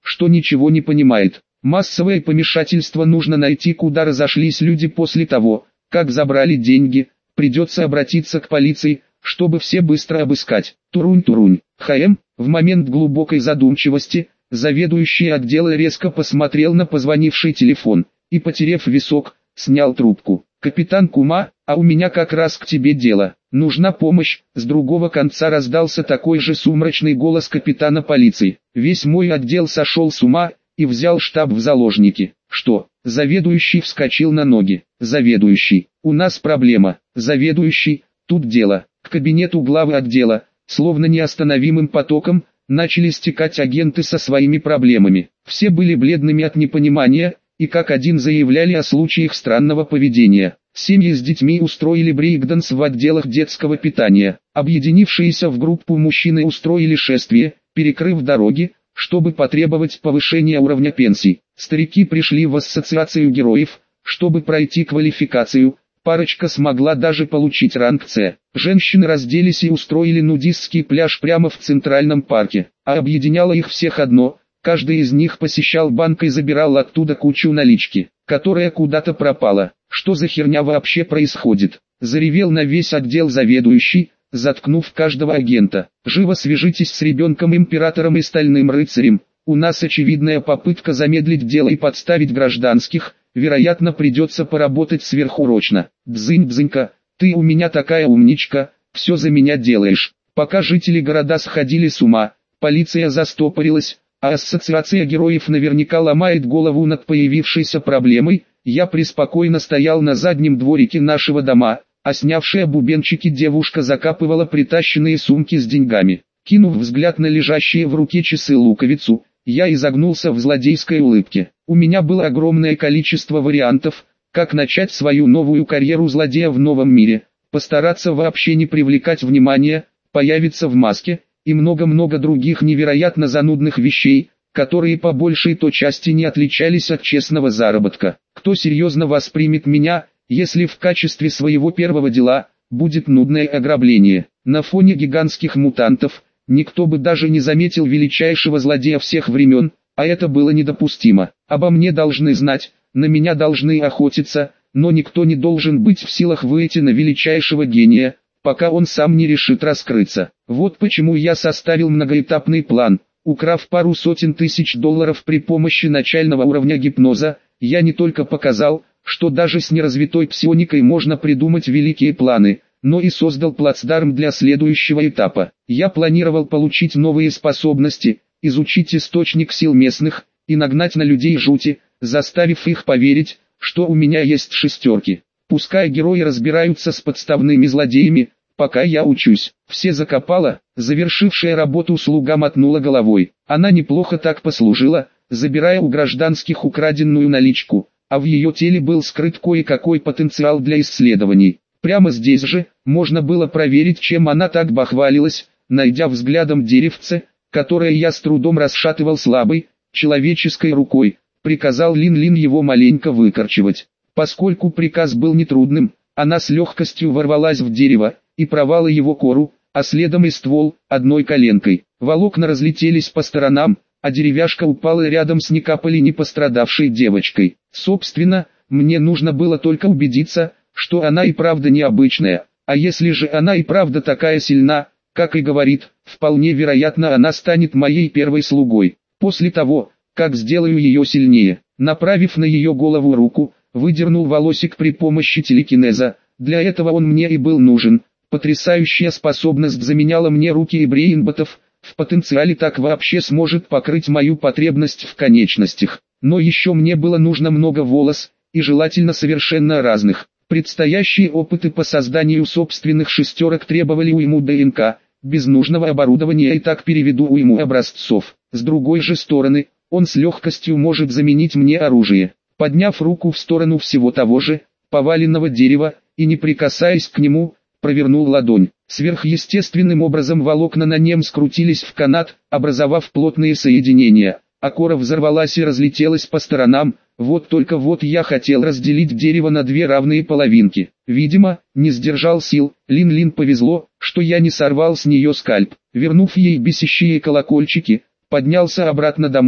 что ничего не понимает. Массовое помешательство нужно найти, куда разошлись люди после того, как забрали деньги, придется обратиться к полиции, чтобы все быстро обыскать. Турунь-турунь. ХМ, в момент глубокой задумчивости, заведующий отдела резко посмотрел на позвонивший телефон, и, потерев висок, снял трубку. «Капитан Кума, а у меня как раз к тебе дело. Нужна помощь». С другого конца раздался такой же сумрачный голос капитана полиции. Весь мой отдел сошел с ума и взял штаб в заложники. «Что?» Заведующий вскочил на ноги. «Заведующий, у нас проблема». «Заведующий, тут дело». К кабинету главы отдела, словно неостановимым потоком, начали стекать агенты со своими проблемами. Все были бледными от непонимания, и как один заявляли о случаях странного поведения. Семьи с детьми устроили брейкданс в отделах детского питания. Объединившиеся в группу мужчины устроили шествие, перекрыв дороги, чтобы потребовать повышения уровня пенсий. Старики пришли в ассоциацию героев, чтобы пройти квалификацию. Парочка смогла даже получить ранг С. Женщины разделись и устроили нудистский пляж прямо в Центральном парке. А объединяло их всех одно: каждый из них посещал банк и забирал оттуда кучу налички, которая куда-то пропала. Что за херня вообще происходит? Заревел на весь отдел заведующий, заткнув каждого агента. Живо свяжитесь с ребенком-императором и стальным рыцарем. У нас очевидная попытка замедлить дело и подставить гражданских. Вероятно, придется поработать сверхурочно. Дзынь-дзынька, ты у меня такая умничка, все за меня делаешь. Пока жители города сходили с ума, полиция застопорилась, а ассоциация героев наверняка ломает голову над появившейся проблемой. Я преспокойно стоял на заднем дворике нашего дома, а снявшая бубенчики девушка закапывала притащенные сумки с деньгами. Кинув взгляд на лежащие в руке часы-луковицу, я изогнулся в злодейской улыбке. У меня было огромное количество вариантов, как начать свою новую карьеру злодея в новом мире, постараться вообще не привлекать внимания, появиться в маске, и много-много других невероятно занудных вещей, которые по большей то части не отличались от честного заработка. Кто серьезно воспримет меня, если в качестве своего первого дела будет нудное ограбление? На фоне гигантских мутантов никто бы даже не заметил величайшего злодея всех времен, а это было недопустимо. Обо мне должны знать, на меня должны охотиться, но никто не должен быть в силах выйти на величайшего гения, пока он сам не решит раскрыться. Вот почему я составил многоэтапный план. Украв пару сотен тысяч долларов при помощи начального уровня гипноза, я не только показал, что даже с неразвитой псионикой можно придумать великие планы, но и создал плацдарм для следующего этапа. Я планировал получить новые способности, изучить источник сил местных, и нагнать на людей жути, заставив их поверить, что у меня есть шестерки. Пускай герои разбираются с подставными злодеями, пока я учусь. Все закопала, завершившая работу слуга мотнула головой. Она неплохо так послужила, забирая у гражданских украденную наличку, а в ее теле был скрыт кое-какой потенциал для исследований. Прямо здесь же, можно было проверить, чем она так бахвалилась, найдя взглядом деревце, которое я с трудом расшатывал слабой, человеческой рукой, приказал Лин-Лин его маленько выкорчевать. Поскольку приказ был нетрудным, она с легкостью ворвалась в дерево, и провала его кору, а следом и ствол, одной коленкой. Волокна разлетелись по сторонам, а деревяшка упала рядом с ни капли не пострадавшей девочкой. Собственно, мне нужно было только убедиться, что она и правда необычная, а если же она и правда такая сильна, как и говорит, вполне вероятно она станет моей первой слугой. После того, как сделаю ее сильнее, направив на ее голову руку, выдернул волосик при помощи телекинеза, для этого он мне и был нужен. Потрясающая способность заменяла мне руки и брейнботов, в потенциале так вообще сможет покрыть мою потребность в конечностях. Но еще мне было нужно много волос, и желательно совершенно разных. Предстоящие опыты по созданию собственных шестерок требовали уйму ДНК, без нужного оборудования и так переведу уйму образцов. С другой же стороны, он с легкостью может заменить мне оружие. Подняв руку в сторону всего того же, поваленного дерева, и не прикасаясь к нему, провернул ладонь. Сверхъестественным образом волокна на нем скрутились в канат, образовав плотные соединения, а кора взорвалась и разлетелась по сторонам. Вот только вот я хотел разделить дерево на две равные половинки. Видимо, не сдержал сил. Лин-Лин повезло, что я не сорвал с нее скальп. Вернув ей бесящие колокольчики, поднялся обратно домой,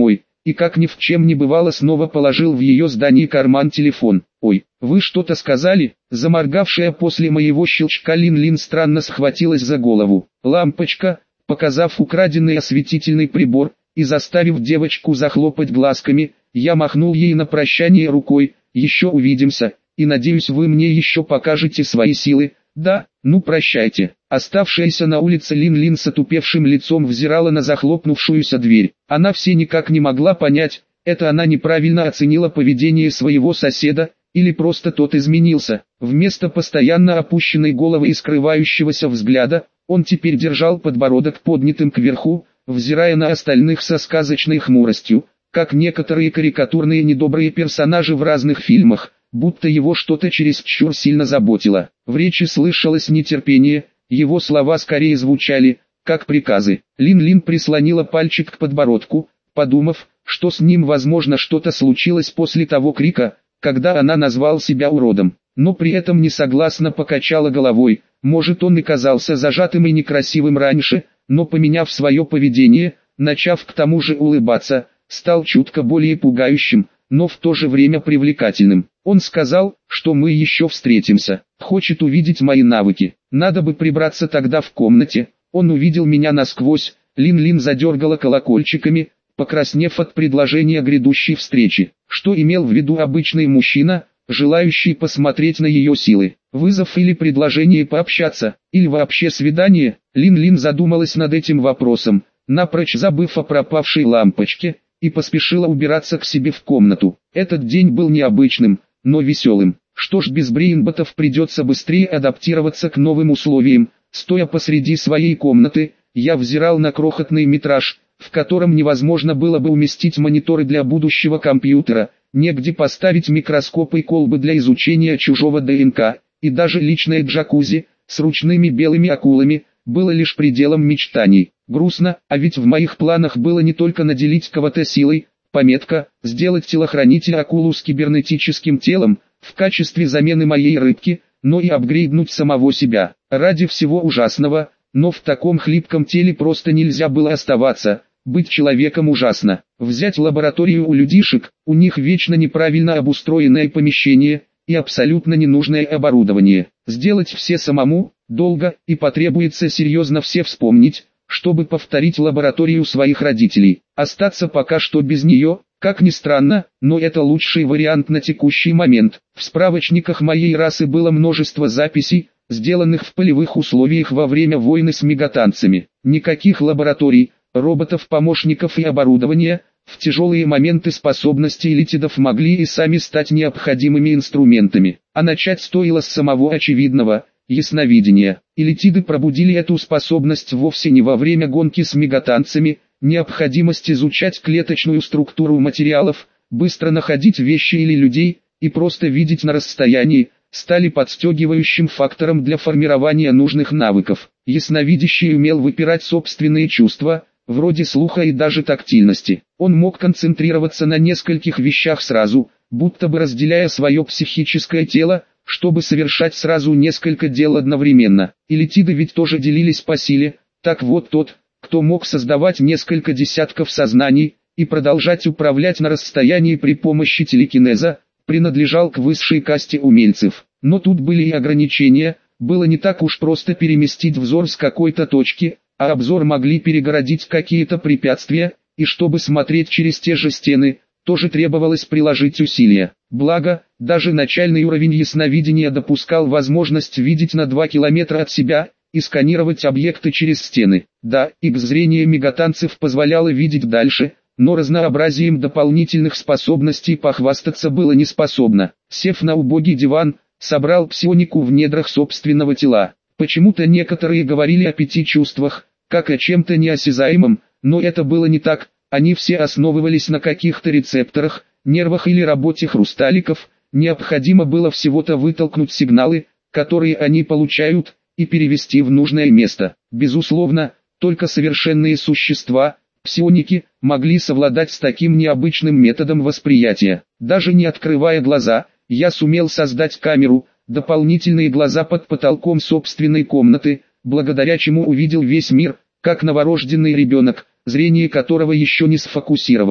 и как ни в чем не бывало снова положил в ее здании карман телефон. «Ой, вы что-то сказали?» Заморгавшая после моего щелчка Лин-Лин странно схватилась за голову. «Лампочка», показав украденный осветительный прибор, и заставив девочку захлопать глазками, я махнул ей на прощание рукой. «Еще увидимся, и надеюсь, вы мне еще покажете свои силы». «Да, ну прощайте». Оставшаяся на улице Лин-Лин с отупевшим лицом взирала на захлопнувшуюся дверь. Она все никак не могла понять, это она неправильно оценила поведение своего соседа, или просто тот изменился. Вместо постоянно опущенной головы и скрывающегося взгляда, он теперь держал подбородок поднятым кверху, взирая на остальных со сказочной хмуростью, как некоторые карикатурные недобрые персонажи в разных фильмах, будто его что-то чересчур сильно заботило. В речи слышалось нетерпение, его слова скорее звучали, как приказы. Лин-Лин прислонила пальчик к подбородку, подумав, что с ним возможно что-то случилось после того крика, когда она назвал себя уродом. Но при этом не согласно покачала головой, может он и казался зажатым и некрасивым раньше, но поменяв свое поведение, начав к тому же улыбаться, стал чутко более пугающим, но в то же время привлекательным. Он сказал, что мы еще встретимся, хочет увидеть мои навыки. Надо бы прибраться тогда в комнате. Он увидел меня насквозь. Лин-Лин задергала колокольчиками, покраснев от предложения грядущей встречи. Что имел в виду обычный мужчина, желающий посмотреть на ее силы? Вызов или предложение пообщаться, или вообще свидание? Лин-Лин задумалась над этим вопросом, напрочь забыв о пропавшей лампочке, и поспешила убираться к себе в комнату. Этот день был необычным, но веселым. Что ж, без брейнботов придется быстрее адаптироваться к новым условиям. Стоя посреди своей комнаты, я взирал на крохотный метраж, в котором невозможно было бы уместить мониторы для будущего компьютера, негде поставить микроскоп и колбы для изучения чужого ДНК, и даже личное джакузи с ручными белыми акулами было лишь пределом мечтаний. Грустно, а ведь в моих планах было не только наделить кого-то силой, пометка, сделать телохранителя акулу с кибернетическим телом, в качестве замены моей рыбки, но и апгрейднуть самого себя. Ради всего ужасного, но в таком хлипком теле просто нельзя было оставаться, быть человеком ужасно. Взять лабораторию у людишек, у них вечно неправильно обустроенное помещение, и абсолютно ненужное оборудование. Сделать все самому, долго, и потребуется серьезно все вспомнить, чтобы повторить лабораторию своих родителей. Остаться пока что без нее, как ни странно, но это лучший вариант на текущий момент. В справочниках моей расы было множество записей, сделанных в полевых условиях во время войны с мегатанцами. Никаких лабораторий, роботов-помощников и оборудования. В тяжелые моменты способности элитидов могли и сами стать необходимыми инструментами. А начать стоило с самого очевидного – ясновидения. Элитиды пробудили эту способность вовсе не во время гонки с мегатанцами. Необходимость изучать клеточную структуру материалов, быстро находить вещи или людей, и просто видеть на расстоянии, стали подстегивающим фактором для формирования нужных навыков. Ясновидящий умел выпирать собственные чувства, вроде слуха и даже тактильности. Он мог концентрироваться на нескольких вещах сразу, будто бы разделяя свое психическое тело, чтобы совершать сразу несколько дел одновременно. Элитиды ведь тоже делились по силе, так вот тот, кто мог создавать несколько десятков сознаний, и продолжать управлять на расстоянии при помощи телекинеза, принадлежал к высшей касте умельцев. Но тут были и ограничения, было не так уж просто переместить взор с какой-то точки, а обзор могли перегородить какие-то препятствия, и чтобы смотреть через те же стены, тоже требовалось приложить усилия. Благо, даже начальный уровень ясновидения допускал возможность видеть на два километра от себя, и сканировать объекты через стены. Да, икс-зрение мегатанцев позволяло видеть дальше, но разнообразием дополнительных способностей похвастаться было не способно. Сев на убогий диван, собрал псионику в недрах собственного тела. Почему-то некоторые говорили о пяти чувствах, как о чем-то неосязаемом, но это было не так, они все основывались на каких-то рецепторах, нервах или работе хрусталиков, необходимо было всего-то вытолкнуть сигналы, которые они получают, и перевести в нужное место. Безусловно, только совершенные существа, псионики, могли совладать с таким необычным методом восприятия. Даже не открывая глаза, я сумел создать камеру, дополнительные глаза под потолком собственной комнаты, благодаря чему увидел весь мир, как новорожденный ребенок, зрение которого еще не сфокусировалось.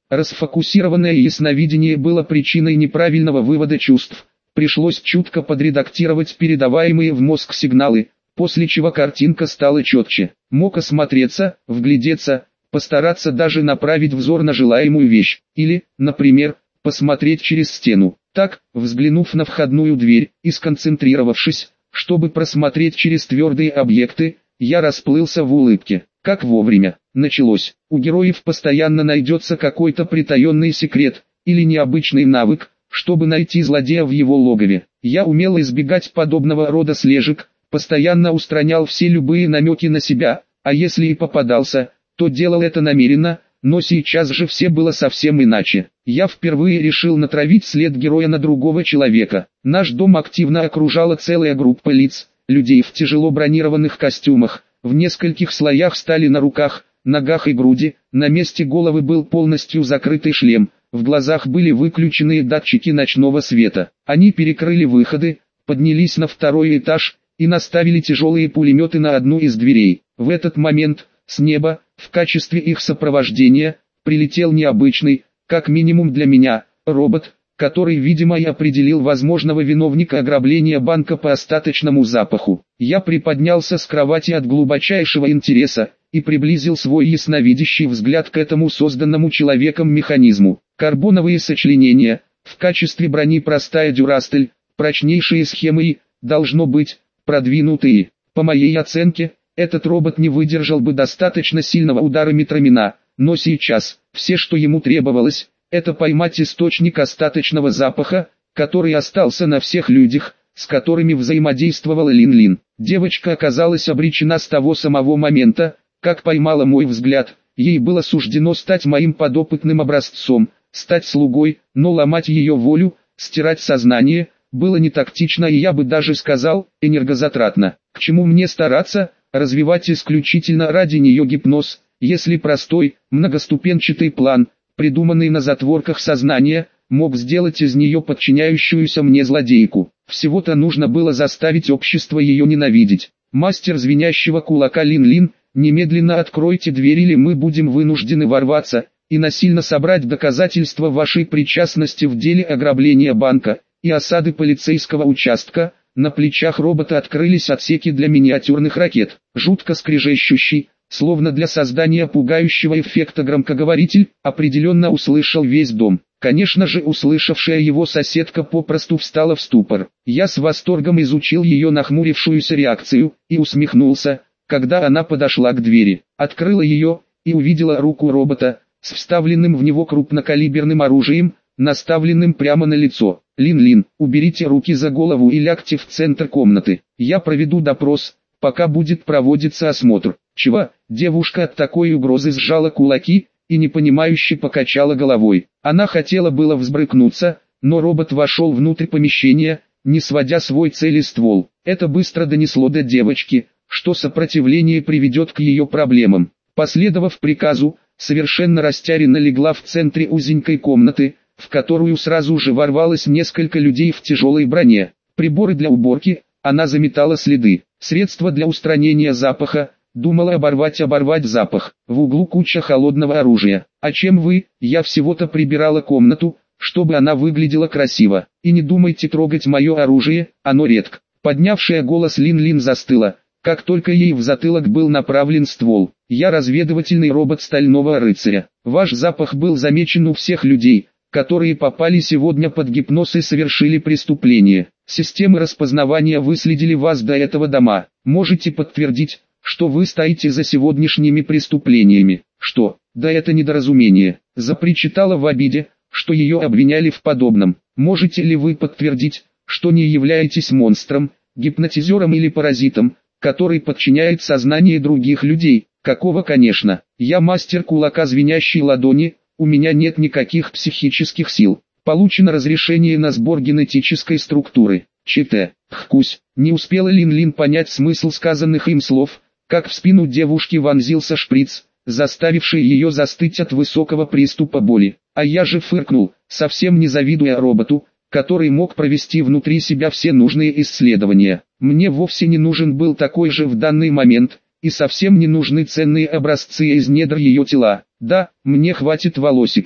Расфокусированное ясновидение было причиной неправильного вывода чувств. Пришлось чутко подредактировать передаваемые в мозг сигналы, после чего картинка стала четче. Мог осмотреться, вглядеться, постараться даже направить взор на желаемую вещь, или, например, посмотреть через стену. Так, взглянув на входную дверь и сконцентрировавшись, чтобы просмотреть через твердые объекты, я расплылся в улыбке. Как вовремя. Началось. У героев постоянно найдется какой-то притаенный секрет, или необычный навык, чтобы найти злодея в его логове. Я умел избегать подобного рода слежек, постоянно устранял все любые намеки на себя, а если и попадался, то делал это намеренно, но сейчас же все было совсем иначе. Я впервые решил натравить след героя на другого человека. Наш дом активно окружала целая группа лиц, людей в тяжело бронированных костюмах, в нескольких слоях стали на руках, ногах и груди, на месте головы был полностью закрытый шлем, в глазах были выключены датчики ночного света. Они перекрыли выходы, поднялись на второй этаж и наставили тяжелые пулеметы на одну из дверей. В этот момент, с неба, в качестве их сопровождения, прилетел необычный, как минимум для меня, робот, который, видимо, и определил возможного виновника ограбления банка по остаточному запаху. Я приподнялся с кровати от глубочайшего интереса и приблизил свой ясновидящий взгляд к этому созданному человеком механизму. Карбоновые сочленения, в качестве брони простая дюрастель, прочнейшие схемы и, должно быть, продвинутые. По моей оценке, этот робот не выдержал бы достаточно сильного удара метромина, но сейчас, все, что ему требовалось, это поймать источник остаточного запаха, который остался на всех людях, с которыми взаимодействовала Лин-Лин. Девочка оказалась обречена с того самого момента, как поймала мой взгляд. Ей было суждено стать моим подопытным образцом, стать слугой, но ломать ее волю, стирать сознание, было не тактично и, я бы даже сказал, энергозатратно. К чему мне стараться, развивать исключительно ради нее гипноз, если простой, многоступенчатый план, придуманный на затворках сознания, мог сделать из нее подчиняющуюся мне злодейку. Всего-то нужно было заставить общество ее ненавидеть. Мастер звенящего кулака Лин-Лин, немедленно откройте дверь, или мы будем вынуждены ворваться и насильно собрать доказательства вашей причастности в деле ограбления банка и осады полицейского участка. На плечах робота открылись отсеки для миниатюрных ракет. Жутко скрежещущий, словно для создания пугающего эффекта громкоговоритель, определенно услышал весь дом. Конечно же, услышавшая его соседка попросту встала в ступор. Я с восторгом изучил ее нахмурившуюся реакцию и усмехнулся, когда она подошла к двери, открыла ее и увидела руку робота с вставленным в него крупнокалиберным оружием, наставленным прямо на лицо. «Лин-Лин, уберите руки за голову и лягте в центр комнаты. Я проведу допрос, пока будет проводиться осмотр». «Чего?» Девушка от такой угрозы сжала кулаки и непонимающе покачала головой. Она хотела было взбрыкнуться, но робот вошел внутрь помещения, не сводя свой цели ствол. Это быстро донесло до девочки, что сопротивление приведет к ее проблемам. Последовав приказу, совершенно растерянно легла в центре узенькой комнаты, в которую сразу же ворвалось несколько людей в тяжелой броне. Приборы для уборки, она заметала следы. Средства для устранения запаха, думала оборвать оборвать запах. В углу куча холодного оружия. А чем вы? Я всего-то прибирала комнату, чтобы она выглядела красиво. И не думайте трогать мое оружие, оно редко. Поднявшая голос Лин-Лин застыла, как только ей в затылок был направлен ствол. Я разведывательный робот Стального Рыцаря. Ваш запах был замечен у всех людей, которые попали сегодня под гипноз и совершили преступление. Системы распознавания выследили вас до этого дома. Можете подтвердить, что вы стоите за сегодняшними преступлениями? Что? Да это недоразумение. Запричитала в обиде, что ее обвиняли в подобном. Можете ли вы подтвердить, что не являетесь монстром, гипнотизером или паразитом, который подчиняет сознание других людей? Какого, конечно. Я мастер кулака звенящей ладони. У меня нет никаких психических сил. Получено разрешение на сбор генетической структуры. ЧТ. Хкусь. Не успела Лин-Лин понять смысл сказанных им слов, как в спину девушки вонзился шприц, заставивший ее застыть от высокого приступа боли. А я же фыркнул, совсем не завидуя роботу, который мог провести внутри себя все нужные исследования. Мне вовсе не нужен был такой же в данный момент, и совсем не нужны ценные образцы из недр ее тела. Да, мне хватит волосиков.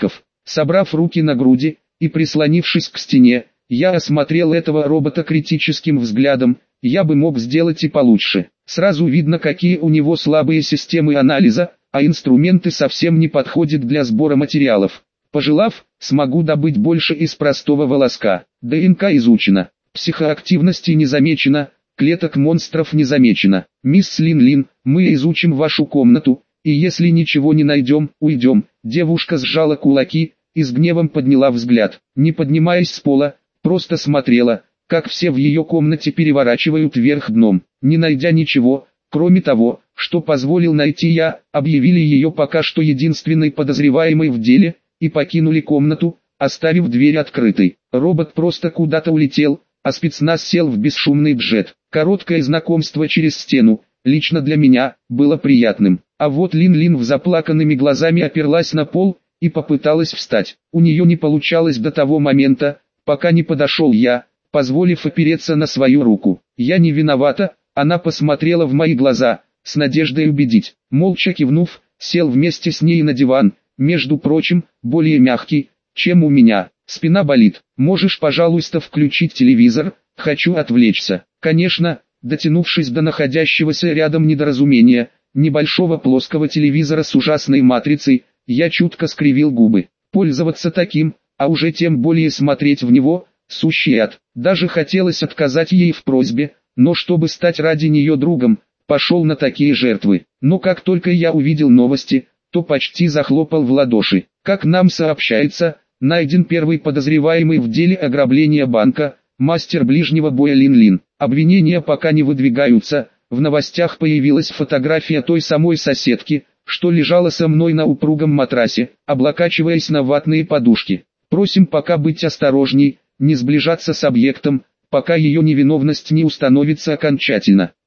Собрав руки на груди и прислонившись к стене, я осмотрел этого робота критическим взглядом. Я бы мог сделать и получше. Сразу видно, какие у него слабые системы анализа, а инструменты совсем не подходят для сбора материалов. Пожелав, смогу добыть больше из простого волоска. ДНК изучена, психоактивности не замечено, клеток монстров не замечено. Мисс Лин-Лин, мы изучим вашу комнату, и если ничего не найдем, уйдем. Девушка сжала кулаки и с гневом подняла взгляд. Не поднимаясь с пола, просто смотрела, как все в ее комнате переворачивают вверх дном. Не найдя ничего, кроме того, что позволил найти я, объявили ее пока что единственной подозреваемой в деле, и покинули комнату, оставив дверь открытой. Робот просто куда-то улетел, а спецназ сел в бесшумный джет. Короткое знакомство через стену, лично для меня, было приятным. А вот Лин-Лин в заплаканными глазами оперлась на пол и попыталась встать. У нее не получалось до того момента, пока не подошел я, позволив опереться на свою руку. Я не виновата, она посмотрела в мои глаза, с надеждой убедить. Молча кивнув, сел вместе с ней на диван, между прочим, более мягкий, чем у меня. Спина болит. Можешь, пожалуйста, включить телевизор, хочу отвлечься. Конечно, дотянувшись до находящегося рядом недоразумения, небольшого плоского телевизора с ужасной матрицей, я чутко скривил губы. Пользоваться таким, а уже тем более смотреть в него, сущий ад. Даже хотелось отказать ей в просьбе, но чтобы стать ради нее другом, пошел на такие жертвы. Но как только я увидел новости, то почти захлопал в ладоши. Как нам сообщается, найден первый подозреваемый в деле ограбления банка, мастер ближнего боя Лин-Лин. Обвинения пока не выдвигаются, в новостях появилась фотография той самой соседки, что лежала со мной на упругом матрасе, облокачиваясь на ватные подушки. Просим пока быть осторожней, не сближаться с объектом, пока ее невиновность не установится окончательно.